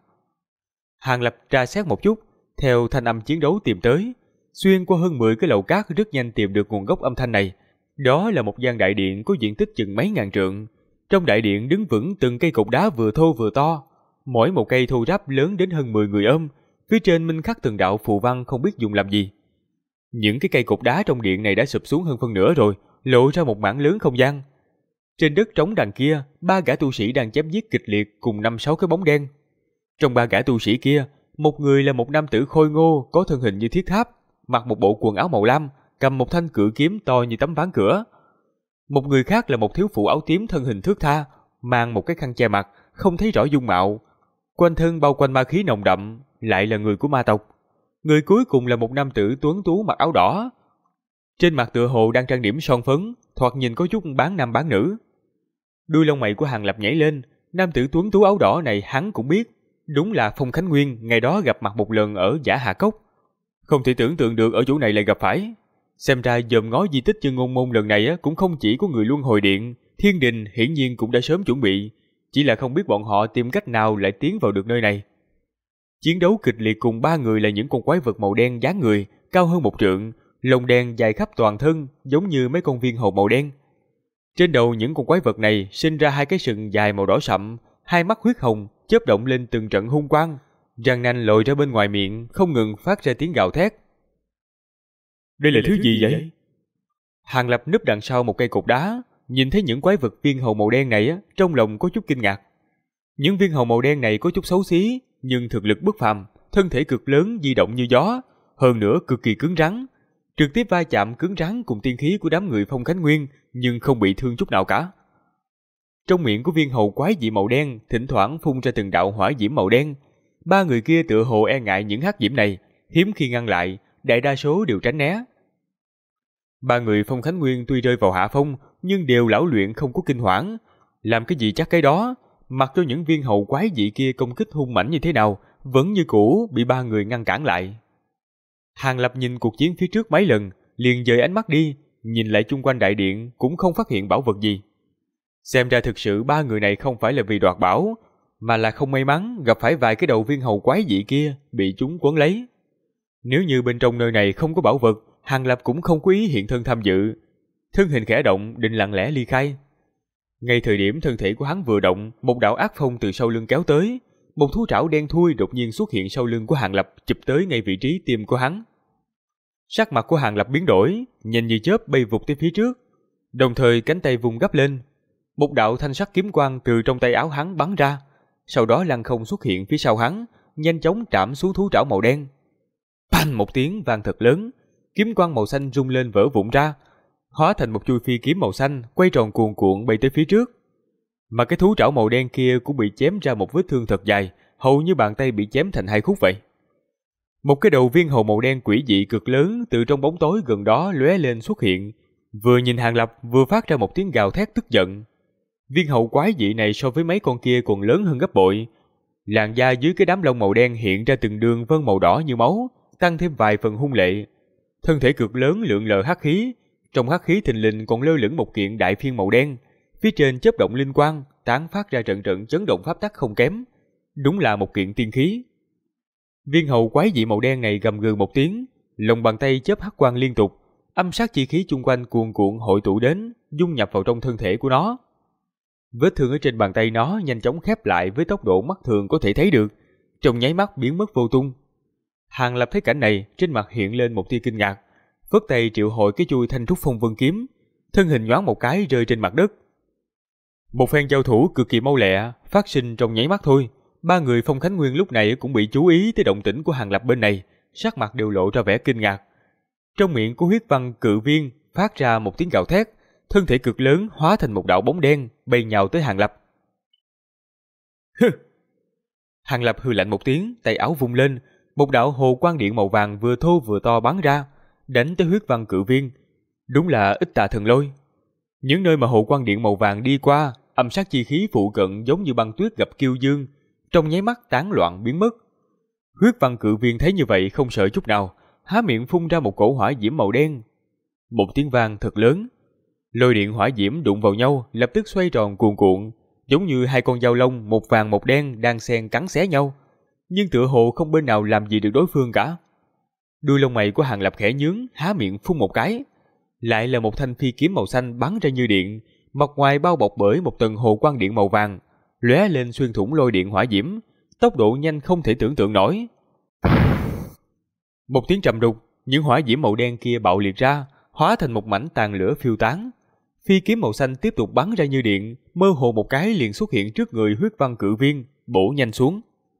Hàng Lập tra xét một chút, theo thanh âm chiến đấu tìm tới, xuyên qua hơn 10 cái lầu cát rất nhanh tìm được nguồn gốc âm thanh này. Đó là một gian đại điện có diện tích chừng mấy ngàn trượng. Trong đại điện đứng vững từng cây cột đá vừa thô vừa to, mỗi một cây thô ráp lớn đến hơn 10 người ôm, phía trên minh khắc từng đạo phù văn không biết dùng làm gì. Những cái cây cột đá trong điện này đã sụp xuống hơn phân nửa rồi, lộ ra một mảng lớn không gian. Trên đất trống đằng kia, 3 gã tu sĩ đang chém giết kịch liệt cùng 5-6 cái bóng đen. Trong 3 gã tu sĩ kia, một người là một nam tử khôi ngô có thân hình như thiết tháp, mặc một bộ quần áo màu lam, cầm một thanh cự kiếm to như tấm ván cửa. Một người khác là một thiếu phụ áo tím thân hình thướt tha, mang một cái khăn che mặt, không thấy rõ dung mạo. Quanh thân bao quanh ma khí nồng đậm, lại là người của ma tộc. Người cuối cùng là một nam tử tuấn tú mặc áo đỏ. Trên mặt tựa hồ đang trang điểm son phấn, thoạt nhìn có chút bán nam bán nữ. Đuôi lông mày của Hàng Lập nhảy lên, nam tử tuấn tú áo đỏ này hắn cũng biết, đúng là Phong Khánh Nguyên ngày đó gặp mặt một lần ở Giả Hạ Cốc. Không thể tưởng tượng được ở chỗ này lại gặp phải. Xem ra dòm ngó di tích Chân Ngôn Môn lần này cũng không chỉ có người Luân Hồi Điện, Thiên Đình hiển nhiên cũng đã sớm chuẩn bị, chỉ là không biết bọn họ tìm cách nào lại tiến vào được nơi này. Chiến đấu kịch liệt cùng 3 người là những con quái vật màu đen dáng người, cao hơn 1 trượng, lông đen dài khắp toàn thân, giống như mấy con viên hầu màu đen. Trên đầu những con quái vật này sinh ra 2 cái sừng dài màu đỏ sậm, 2 mắt huyết hồng chớp động lên từng trận hung quang, răng nanh lồi ra bên ngoài miệng, không ngừng phát ra tiếng gào thét. Đây là thứ gì vậy? Hàng Lập núp đằng sau một cây cột đá, nhìn thấy những quái vật viên hầu màu đen này, trong lòng có chút kinh ngạc. Những viên hầu màu đen này có chút xấu xí, nhưng thực lực bất phàm, thân thể cực lớn di động như gió, hơn nữa cực kỳ cứng rắn, trực tiếp va chạm cứng rắn cùng tiên khí của đám người Phong Khánh Nguyên, nhưng không bị thương chút nào cả. Trong miệng của viên hầu quái dị màu đen thỉnh thoảng phun ra từng đạo hỏa diễm màu đen. 3 người kia tựa hồ e ngại những hắc diễm này, hiếm khi ngăn lại, đại đa số đều tránh né. 3 người Phong Khánh Nguyên tuy rơi vào hạ phong, nhưng đều lão luyện không có kinh hoảng, làm cái gì chắc cái đó, mặc cho những viên hầu quái dị kia công kích hung mãnh như thế nào, vẫn như cũ bị 3 người ngăn cản lại. Hàng Lập nhìn cuộc chiến phía trước mấy lần, liền dời ánh mắt đi, nhìn lại chung quanh đại điện cũng không phát hiện bảo vật gì. Xem ra thực sự 3 người này không phải là vì đoạt bảo, mà là không may mắn gặp phải vài cái đầu viên hầu quái dị kia bị chúng quấn lấy. Nếu như bên trong nơi này không có bảo vật, Hàng Lập cũng không có ý hiện thân tham dự. Thân hình khẽ động định lặng lẽ ly khai. Ngay thời điểm thân thể của hắn vừa động, một đạo ác phong từ sau lưng kéo tới, một thú trảo đen thui đột nhiên xuất hiện sau lưng của Hàng Lập, chụp tới ngay vị trí tim của hắn. Sắc mặt của Hàng Lập biến đổi, nhanh như chớp bay vụt tới phía trước, đồng thời cánh tay vùng gấp lên. Một đạo thanh sắc kiếm quang từ trong tay áo hắn bắn ra, sau đó lăng không xuất hiện phía sau hắn, nhanh chóng trảm xuống thú trảo màu đen. Phanh một tiếng vang thật lớn, kiếm quang màu xanh rung lên vỡ vụn ra, hóa thành một chuôi phi kiếm màu xanh quay tròn cuồn cuộn bay tới phía trước. Mà cái thú trảo màu đen kia cũng bị chém ra một vết thương thật dài, hầu như bàn tay bị chém thành 2 khúc vậy. Một cái đầu viên hầu màu đen quỷ dị cực lớn từ trong bóng tối gần đó lóe lên xuất hiện, vừa nhìn Hàng Lập vừa phát ra một tiếng gào thét tức giận. Viên hầu quái dị này so với mấy con kia còn lớn hơn gấp bội. Làn da dưới cái đám lông màu đen hiện ra từng đường vân màu đỏ như máu, tăng thêm vài phần hung lệ. Thân thể cực lớn lượn lờ hắc khí, trong hắc khí thình lình còn lơ lửng một kiện đại phiên màu đen, phía trên chớp động linh quang, tán phát ra trận trận chấn động pháp tắc không kém. Đúng là một kiện tiên khí. Viên hầu quái dị màu đen này gầm gừ một tiếng, lòng bàn tay chớp hắc quang liên tục, âm sát chi khí chung quanh cuồn cuộn hội tụ đến, dung nhập vào trong thân thể của nó. Vết thương ở trên bàn tay nó nhanh chóng khép lại với tốc độ mắt thường có thể thấy được, trong nháy mắt biến mất vô tung. Hàng Lập thấy cảnh này, trên mặt hiện lên một tia kinh ngạc, phất tay triệu hồi cái chuôi Thanh Trúc Phong Vân kiếm, thân hình nhoáng một cái rơi trên mặt đất. Một phen giao thủ cực kỳ mau lẹ phát sinh trong nháy mắt thôi. Ba người Phong Khánh Nguyên lúc này cũng bị chú ý tới động tĩnh của Hàng Lập bên này, sắc mặt đều lộ ra vẻ kinh ngạc. Trong miệng của huyết văn cự viên phát ra một tiếng gào thét, thân thể cực lớn hóa thành một đạo bóng đen bay nhào tới Hàng Lập. Hừ! Hàng Lập hừ lạnh một tiếng, tay áo vung lên, một đạo hồ quang điện màu vàng vừa thô vừa to bắn ra, đánh tới huyết văn cự viên. Đúng là ít tà thần lôi. Những nơi mà hồ quang điện màu vàng đi qua, âm sát chi khí phụ cận giống như băng tuyết gặp kiêu dương, trong nháy mắt tán loạn biến mất. Huyết văn cự viên thấy như vậy không sợ chút nào, há miệng phun ra một cổ hỏa diễm màu đen. Một tiếng vang thật lớn, lôi điện hỏa diễm đụng vào nhau, lập tức xoay tròn cuồn cuộn, giống như hai con dao lông một vàng một đen đang xen cắn xé nhau, nhưng tựa hồ không bên nào làm gì được đối phương cả. Đuôi lông mày của Hàng Lập khẽ nhướng, há miệng phun một cái, lại là một thanh phi kiếm màu xanh bắn ra như điện, mặt ngoài bao bọc bởi một tầng hồ quang điện màu vàng, lóe lên xuyên thủng lôi điện hỏa diễm, tốc độ nhanh không thể tưởng tượng nổi. Một tiếng trầm đục, những hỏa diễm màu đen kia bạo liệt ra, hóa thành một mảnh tàn lửa phiêu tán. Phi kiếm màu xanh tiếp tục bắn ra như điện, mơ hồ một cái liền xuất hiện trước người huyết văn cự viên, bổ nhanh xuống.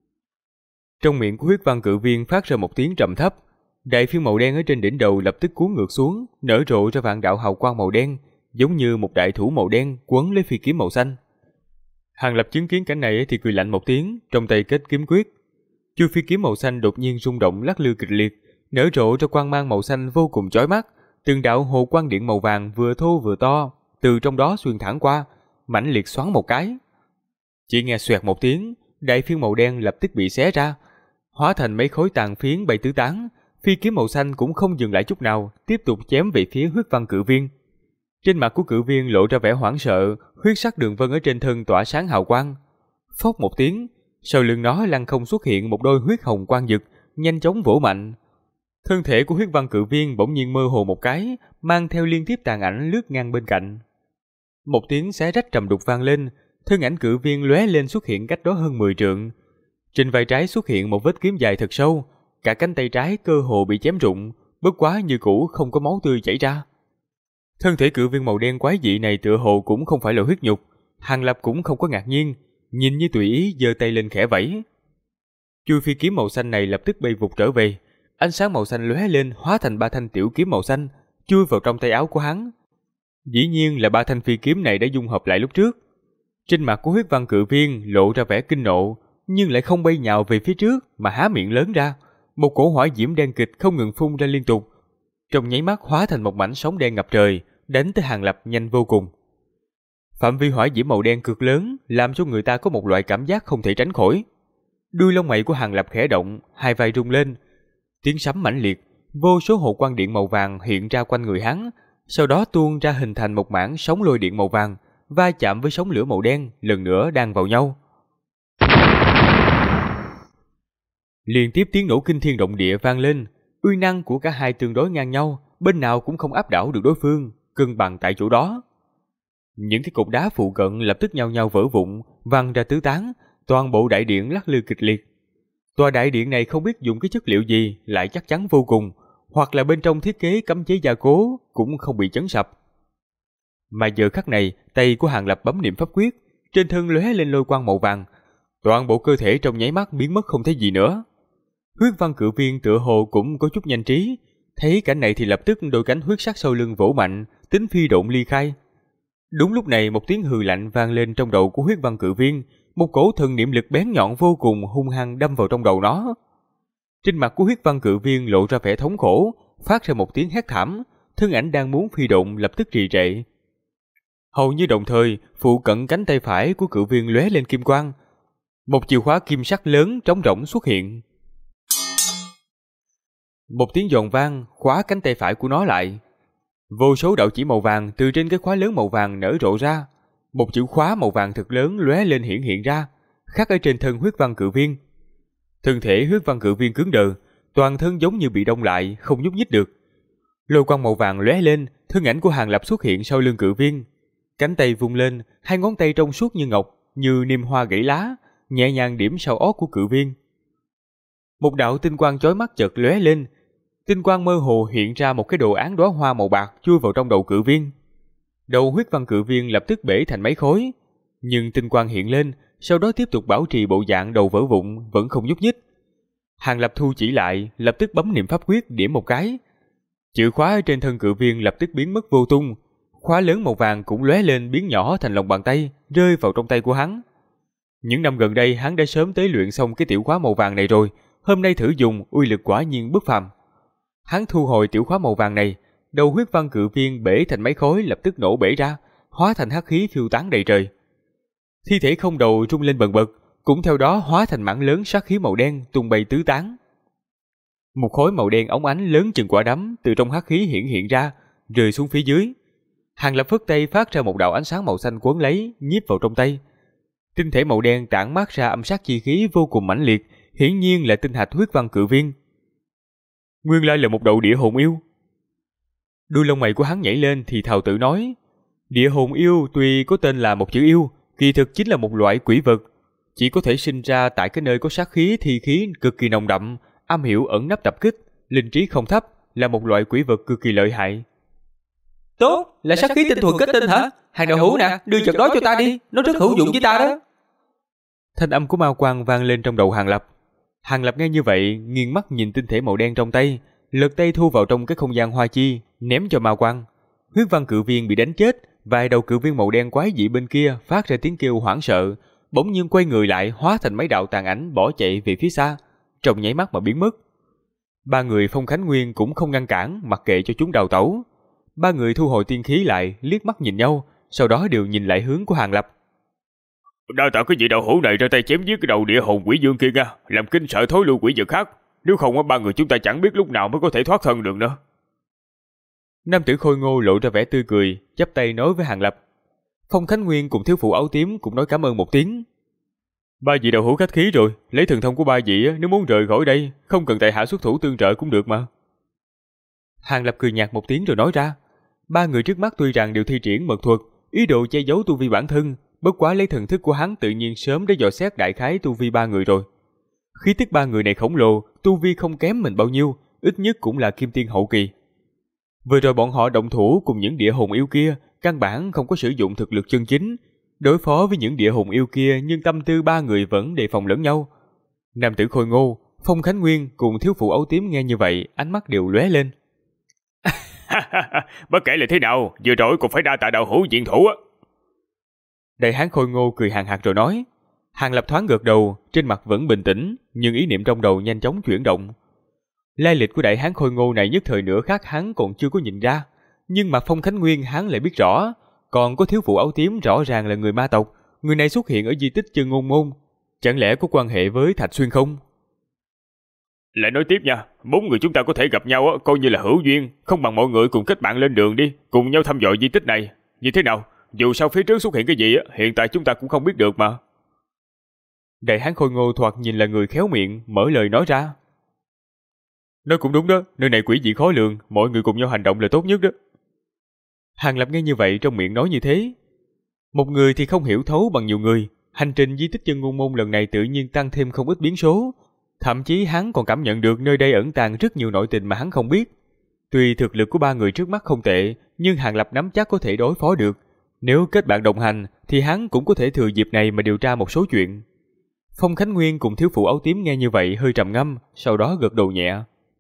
Trong miệng của huyết văn cự viên phát ra một tiếng trầm thấp, đại phiêu màu đen ở trên đỉnh đầu lập tức cuốn ngược xuống, nở rộ ra vạn đạo hào quang màu đen, giống như một đại thủ màu đen quấn lấy phi kiếm màu xanh. Hàng Lập chứng kiến cảnh này thì cười lạnh một tiếng, trong tay kết kiếm quyết. Chuôi phi kiếm màu xanh đột nhiên rung động lắc lư kịch liệt, nở rộ ra quang mang màu xanh vô cùng chói mắt, từng đạo hồ quang điện màu vàng vừa thô vừa to, từ trong đó xuyên thẳng qua, mãnh liệt xoắn một cái. Chỉ nghe xoẹt một tiếng, đại phiêu màu đen lập tức bị xé ra, hóa thành mấy khối tàn phiến bay tứ tán. Phi kiếm màu xanh cũng không dừng lại chút nào, tiếp tục chém về phía huyết văn cự viên. Trên mặt của cự viên lộ ra vẻ hoảng sợ, huyết sắc đường vân ở trên thân tỏa sáng hào quang. Phốc một tiếng, sau lưng nó lăng không xuất hiện một đôi huyết hồng quang dực, nhanh chóng vỗ mạnh. Thân thể của huyết văn cự viên bỗng nhiên mơ hồ một cái, mang theo liên tiếp tàn ảnh lướt ngang bên cạnh. Một tiếng xé rách trầm đục vang lên, thân ảnh cự viên lóe lên xuất hiện cách đó hơn 10 trượng. Trên vai trái xuất hiện một vết kiếm dài thật sâu, cả cánh tay trái cơ hồ bị chém rụng, bất quá như cũ không có máu tươi chảy ra. Thân thể cự viên màu đen quái dị này tựa hồ cũng không phải là huyết nhục, Hàng Lập cũng không có ngạc nhiên, nhìn như tùy ý giơ tay lên khẽ vẫy. Chuôi phi kiếm màu xanh này lập tức bay vụt trở về, ánh sáng màu xanh lóe lên hóa thành 3 thanh tiểu kiếm màu xanh, chui vào trong tay áo của hắn. Dĩ nhiên là 3 thanh phi kiếm này đã dung hợp lại lúc trước. Trên mặt của huyết văn cự viên lộ ra vẻ kinh nộ, nhưng lại không bay nhào về phía trước mà há miệng lớn ra, một cổ hỏa diễm đen kịch không ngừng phun ra liên tục, trong nháy mắt hóa thành một mảnh sóng đen ngập trời, đánh tới Hàng Lập nhanh vô cùng. Phạm vi hỏa diễm màu đen cực lớn, làm cho người ta có một loại cảm giác không thể tránh khỏi. Đuôi lông mày của Hàng Lập khẽ động, hai vai rung lên, tiếng sấm mãnh liệt, vô số hồ quang điện màu vàng hiện ra quanh người hắn, sau đó tuôn ra hình thành một mảng sóng lôi điện màu vàng, va chạm với sóng lửa màu đen, lần nữa đan vào nhau. Liên tiếp tiếng nổ kinh thiên động địa vang lên, uy năng của cả hai tương đối ngang nhau, bên nào cũng không áp đảo được đối phương, cân bằng tại chỗ đó. Những cái cục đá phụ cận lập tức nhao nhao vỡ vụn, văng ra tứ tán, toàn bộ đại điện lắc lư kịch liệt. Tòa đại điện này không biết dùng cái chất liệu gì, lại chắc chắn vô cùng, hoặc là bên trong thiết kế cấm chế gia cố, cũng không bị chấn sập. Mà giờ khắc này, tay của Hàng Lập bấm niệm pháp quyết, trên thân lóe lên lôi quang màu vàng, toàn bộ cơ thể trong nháy mắt biến mất không thấy gì nữa. Huyết văn cự viên tựa hồ cũng có chút nhanh trí, thấy cảnh này thì lập tức đôi cánh huyết sắc sau lưng vỗ mạnh, tính phi độn ly khai. Đúng lúc này một tiếng hừ lạnh vang lên trong đầu của huyết văn cự viên, một cổ thần niệm lực bén nhọn vô cùng hung hăng đâm vào trong đầu nó. Trên mặt của huyết văn cự viên lộ ra vẻ thống khổ, phát ra một tiếng hét thảm, thân ảnh đang muốn phi độn lập tức trì trệ. Hầu như đồng thời, phụ cận cánh tay phải của cự viên lóe lên kim quang, một chìa khóa kim sắc lớn trống rỗng xuất hiện. Một tiếng giòn vang khóa cánh tay phải của nó lại. Vô số đạo chỉ màu vàng từ trên cái khóa lớn màu vàng nở rộ ra, một chữ khóa màu vàng thật lớn lóe lên hiển hiện ra, khắc ở trên thân huyết văn cự viên. Thân thể huyết văn cự viên cứng đờ, toàn thân giống như bị đông lại, không nhúc nhích được. Lôi quang màu vàng lóe lên, thân ảnh của Hàng Lập xuất hiện sau lưng cự viên. Cánh tay vung lên, hai ngón tay trong suốt như ngọc, như niêm hoa gãy lá, nhẹ nhàng điểm sau ót của cự viên. Một đạo tinh quang chói mắt chợt lóe lên, tinh quang mơ hồ hiện ra một cái đồ án đóa hoa màu bạc chui vào trong đầu cự viên. Đầu huyết văn cự viên lập tức bể thành mấy khối, nhưng tinh quang hiện lên, sau đó tiếp tục bảo trì bộ dạng đầu vỡ vụn, vẫn không nhúc nhích. Hàng Lập thu chỉ lại, lập tức bấm niệm pháp quyết điểm một cái. Chữ khóa trên thân cự viên lập tức biến mất vô tung, khóa lớn màu vàng cũng lóe lên biến nhỏ thành lòng bàn tay, rơi vào trong tay của hắn. Những năm gần đây hắn đã sớm tế luyện xong cái tiểu khóa màu vàng này rồi, hôm nay thử dùng uy lực quả nhiên bất phàm. Hắn thu hồi tiểu khóa màu vàng này, đầu huyết văn cự viên bể thành mấy khối lập tức nổ bể ra, hóa thành hắc khí phiêu tán đầy trời. Thi thể không đầu rung lên bần bật, cũng theo đó hóa thành mảng lớn sát khí màu đen tung bay tứ tán. Một khối màu đen óng ánh lớn chừng quả đấm từ trong hắc khí hiện ra, rơi xuống phía dưới. Hàng Lập phất tay phát ra một đạo ánh sáng màu xanh quấn lấy, nhiếp vào trong tay. Tinh thể màu đen tản mát ra âm sát chi khí vô cùng mãnh liệt, hiển nhiên là tinh hạch huyết văn cự viên. Nguyên lai là một đầu địa hồn yêu. Đuôi lông mày của hắn nhảy lên thì thào tự nói, địa hồn yêu tuy có tên là một chữ yêu, kỳ thực chính là một loại quỷ vật, chỉ có thể sinh ra tại cái nơi có sát khí thi khí cực kỳ nồng đậm, am hiểu ẩn nấp tập kích, linh trí không thấp, là một loại quỷ vật cực kỳ lợi hại. Tốt, là sát khí tinh thuần kết tinh hả? Hàng đạo hữu nè, đưa vật đó cho ta đi, nó rất hữu dụng với ta đó. Thanh âm của ma quang vang lên trong đầu Hàng Lập. Hàng Lập nghe như vậy, nghiêng mắt nhìn tinh thể màu đen trong tay, lật tay thu vào trong cái không gian hoa chi, ném cho ma quang. Huyết văn cự viên bị đánh chết, vài đầu cự viên màu đen quái dị bên kia phát ra tiếng kêu hoảng sợ, bỗng nhiên quay người lại hóa thành mấy đạo tàn ảnh bỏ chạy về phía xa, trong nháy mắt mà biến mất. Ba người Phong Khánh Nguyên cũng không ngăn cản, mặc kệ cho chúng đào tẩu. Ba người thu hồi tiên khí lại, liếc mắt nhìn nhau, sau đó đều nhìn lại hướng của Hàng Lập. Đa tạ cái vị đạo hữu này ra tay chém giết cái đầu địa hồn quỷ dương kia nha, làm kinh sợ thối lui quỷ vật khác. Nếu không ba người chúng ta chẳng biết lúc nào mới có thể thoát thân được nữa. Nam tử Khôi Ngô lộ ra vẻ tươi cười, chắp tay nói với Hàng Lập. Phong Khánh Nguyên cùng thiếu phụ áo tím cũng nói cảm ơn một tiếng. Ba vị đạo hữu khách khí rồi, lấy thần thông của ba vị nếu muốn rời khỏi đây, không cần tại hạ xuất thủ tương trợ cũng được mà. Hàng Lập cười nhạt một tiếng rồi nói ra. Ba người trước mắt tuy rằng đều thi triển mật thuật, ý đồ che giấu tu vi bản thân, bất quá lấy thần thức của hắn tự nhiên sớm đã dò xét đại khái tu vi ba người rồi. Khí tức ba người này khổng lồ, tu vi không kém mình bao nhiêu, ít nhất cũng là kim tiên hậu kỳ. Vừa rồi bọn họ động thủ cùng những địa hồn yêu kia, căn bản không có sử dụng thực lực chân chính, đối phó với những địa hồn yêu kia, nhưng tâm tư ba người vẫn đề phòng lẫn nhau. Nam tử Khôi Ngô, Phong Khánh Nguyên cùng thiếu phụ áo tím nghe như vậy, ánh mắt đều lóe lên. Bất kể là thế nào, vừa rồi cũng phải đa tạ đạo hữu diện thủ á. Đại hán Khôi Ngô cười hàn hạc rồi nói. Hàng Lập thoáng gật đầu, trên mặt vẫn bình tĩnh, nhưng ý niệm trong đầu nhanh chóng chuyển động. Lai lịch của đại hán Khôi Ngô này nhất thời nửa khác hắn còn chưa có nhìn ra, nhưng mà Phong Khánh Nguyên hắn lại biết rõ, còn có thiếu phụ áo tím rõ ràng là người ma tộc, người này xuất hiện ở di tích Chân Ngôn Môn, chẳng lẽ có quan hệ với Thạch Xuyên không? Lại nói tiếp nha, bốn người chúng ta có thể gặp nhau coi như là hữu duyên, không bằng mọi người cùng kết bạn lên đường đi, cùng nhau thăm dò di tích này. Như thế nào? Dù sao phía trước xuất hiện cái gì hiện tại chúng ta cũng không biết được mà. Đại hán Khôi Ngô thoạt nhìn là người khéo miệng, mở lời nói ra. Nói cũng đúng đó, nơi này quỷ dị khó lường, mọi người cùng nhau hành động là tốt nhất đó. Hàng Lập nghe như vậy trong miệng nói như thế. Một người thì không hiểu thấu bằng nhiều người, hành trình di tích Chân Ngôn Môn lần này tự nhiên tăng thêm không ít biến số. Thậm chí hắn còn cảm nhận được nơi đây ẩn tàng rất nhiều nội tình mà hắn không biết. Tuy thực lực của ba người trước mắt không tệ, nhưng Hàng Lập nắm chắc có thể đối phó được. Nếu kết bạn đồng hành, thì hắn cũng có thể thừa dịp này mà điều tra một số chuyện. Phong Khánh Nguyên cùng thiếu phụ áo tím nghe như vậy hơi trầm ngâm, sau đó gật đầu nhẹ.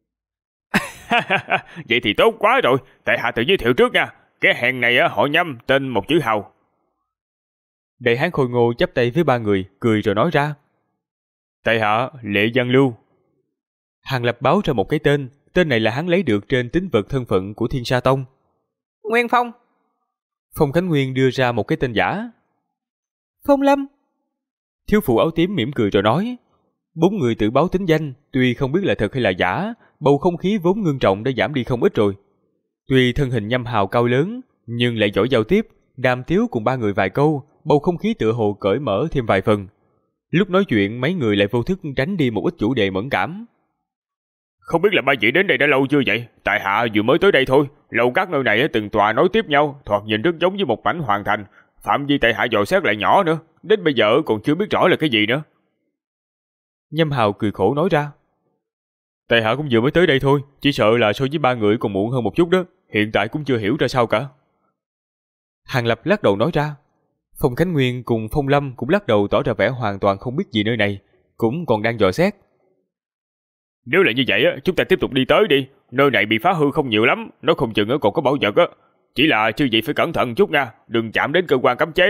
Vậy thì tốt quá rồi, tại hạ tự giới thiệu trước nha. Cái hèn này họ Nhâm, tên một chữ Hào. Đại hán Khôi Ngô chắp tay với ba người, cười rồi nói ra. Tại hạ Lệ Giang Lưu. Hàng Lập báo ra một cái tên này là hắn lấy được trên tín vật thân phận của Thiên Sa Tông. Nguyên Phong. Phong Khánh Nguyên đưa ra một cái tên giả. Phong Lâm. Thiếu phụ áo tím mỉm cười rồi nói. Bốn người tự báo tính danh, tuy không biết là thật hay là giả, bầu không khí vốn ngưng trọng đã giảm đi không ít rồi. Tuy thân hình Nhâm Hào cao lớn, nhưng lại giỏi giao tiếp, đàm tiếu cùng ba người vài câu, bầu không khí tựa hồ cởi mở thêm vài phần. Lúc nói chuyện, mấy người lại vô thức tránh đi một ít chủ đề mẫn cảm. Không biết là ba vị đến đây đã lâu chưa vậy? Tại hạ vừa mới tới đây thôi. Lầu các nơi này từng tòa nối tiếp nhau, thoạt nhìn rất giống với một mảnh hoàn thành. Phạm vi tại hạ dò xét lại nhỏ nữa, đến bây giờ còn chưa biết rõ là cái gì nữa. Nhâm Hào cười khổ nói ra. Tại hạ cũng vừa mới tới đây thôi, chỉ sợ là so với ba người còn muộn hơn một chút đó. Hiện tại cũng chưa hiểu ra sao cả. Hàng Lập lắc đầu nói ra. Phong Khánh Nguyên cùng Phong Lâm cũng lắc đầu tỏ ra vẻ hoàn toàn không biết gì nơi này, cũng còn đang dò xét. Nếu là như vậy chúng ta tiếp tục đi tới đi. Nơi này bị phá hư không nhiều lắm, nó không chừng còn có bảo vật á. Chỉ là chư vị phải cẩn thận chút nha, đừng chạm đến cơ quan cấm chế.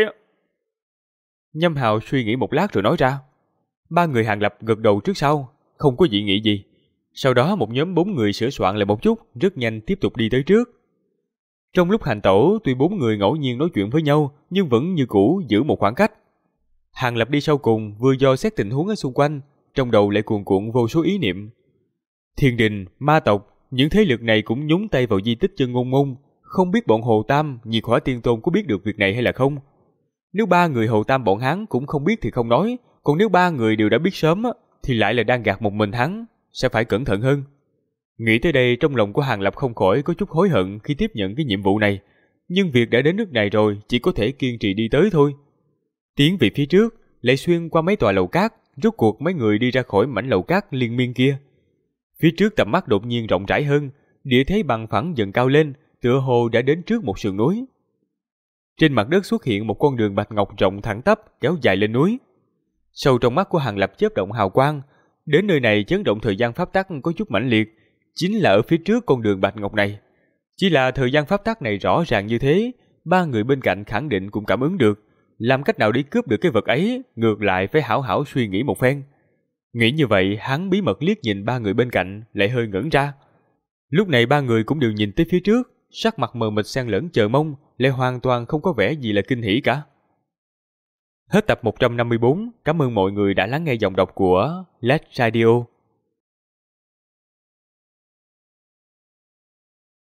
Nhâm Hào suy nghĩ một lát rồi nói ra. Ba người Hàng Lập gật đầu trước sau, không có dị nghị gì. Sau đó một nhóm 4 người sửa soạn lại một chút, rất nhanh tiếp tục đi tới trước. Trong lúc hành tẩu, tuy 4 người ngẫu nhiên nói chuyện với nhau, nhưng vẫn như cũ giữ một khoảng cách. Hàng Lập đi sau cùng, vừa dò xét tình huống ở xung quanh, trong đầu lại cuồn cuộn vô số ý niệm. Thiên đình, ma tộc, những thế lực này cũng nhúng tay vào di tích Chân Ngôn Môn, không biết bọn Hồ Tam, Nhiệt Hỏa Tiên Tôn có biết được việc này hay là không. Nếu 3 người Hồ Tam bọn hắn cũng không biết thì không nói, còn nếu 3 người đều đã biết sớm thì lại là đang gạt một mình hắn, sẽ phải cẩn thận hơn. Nghĩ tới đây, trong lòng của Hàng Lập không khỏi có chút hối hận khi tiếp nhận cái nhiệm vụ này, nhưng việc đã đến nước này rồi, chỉ có thể kiên trì đi tới thôi. Tiến về phía trước, lại xuyên qua mấy tòa lầu cát, rốt cuộc mấy người đi ra khỏi mảnh lầu cát liên miên kia. Phía trước tầm mắt đột nhiên rộng rãi hơn, địa thế bằng phẳng dần cao lên, tựa hồ đã đến trước một sườn núi. Trên mặt đất xuất hiện một con đường bạch ngọc rộng thẳng tắp kéo dài lên núi. Sâu trong mắt của Hàng Lập chớp động hào quang, đến nơi này chấn động thời gian pháp tắc có chút mãnh liệt, chính là ở phía trước con đường bạch ngọc này. Chỉ là thời gian pháp tắc này rõ ràng như thế, 3 người bên cạnh khẳng định cũng cảm ứng được, làm cách nào để cướp được cái vật ấy, ngược lại phải hảo hảo suy nghĩ một phen. Nghĩ như vậy, hắn bí mật liếc nhìn 3 người bên cạnh, lại hơi ngẩn ra. Lúc này 3 người cũng đều nhìn tới phía trước, sắc mặt mờ mịt xen lẫn chờ mong, lại hoàn toàn không có vẻ gì là kinh hỉ cả. Hết tập 154, cảm ơn mọi người đã lắng nghe giọng đọc của Let's Radio.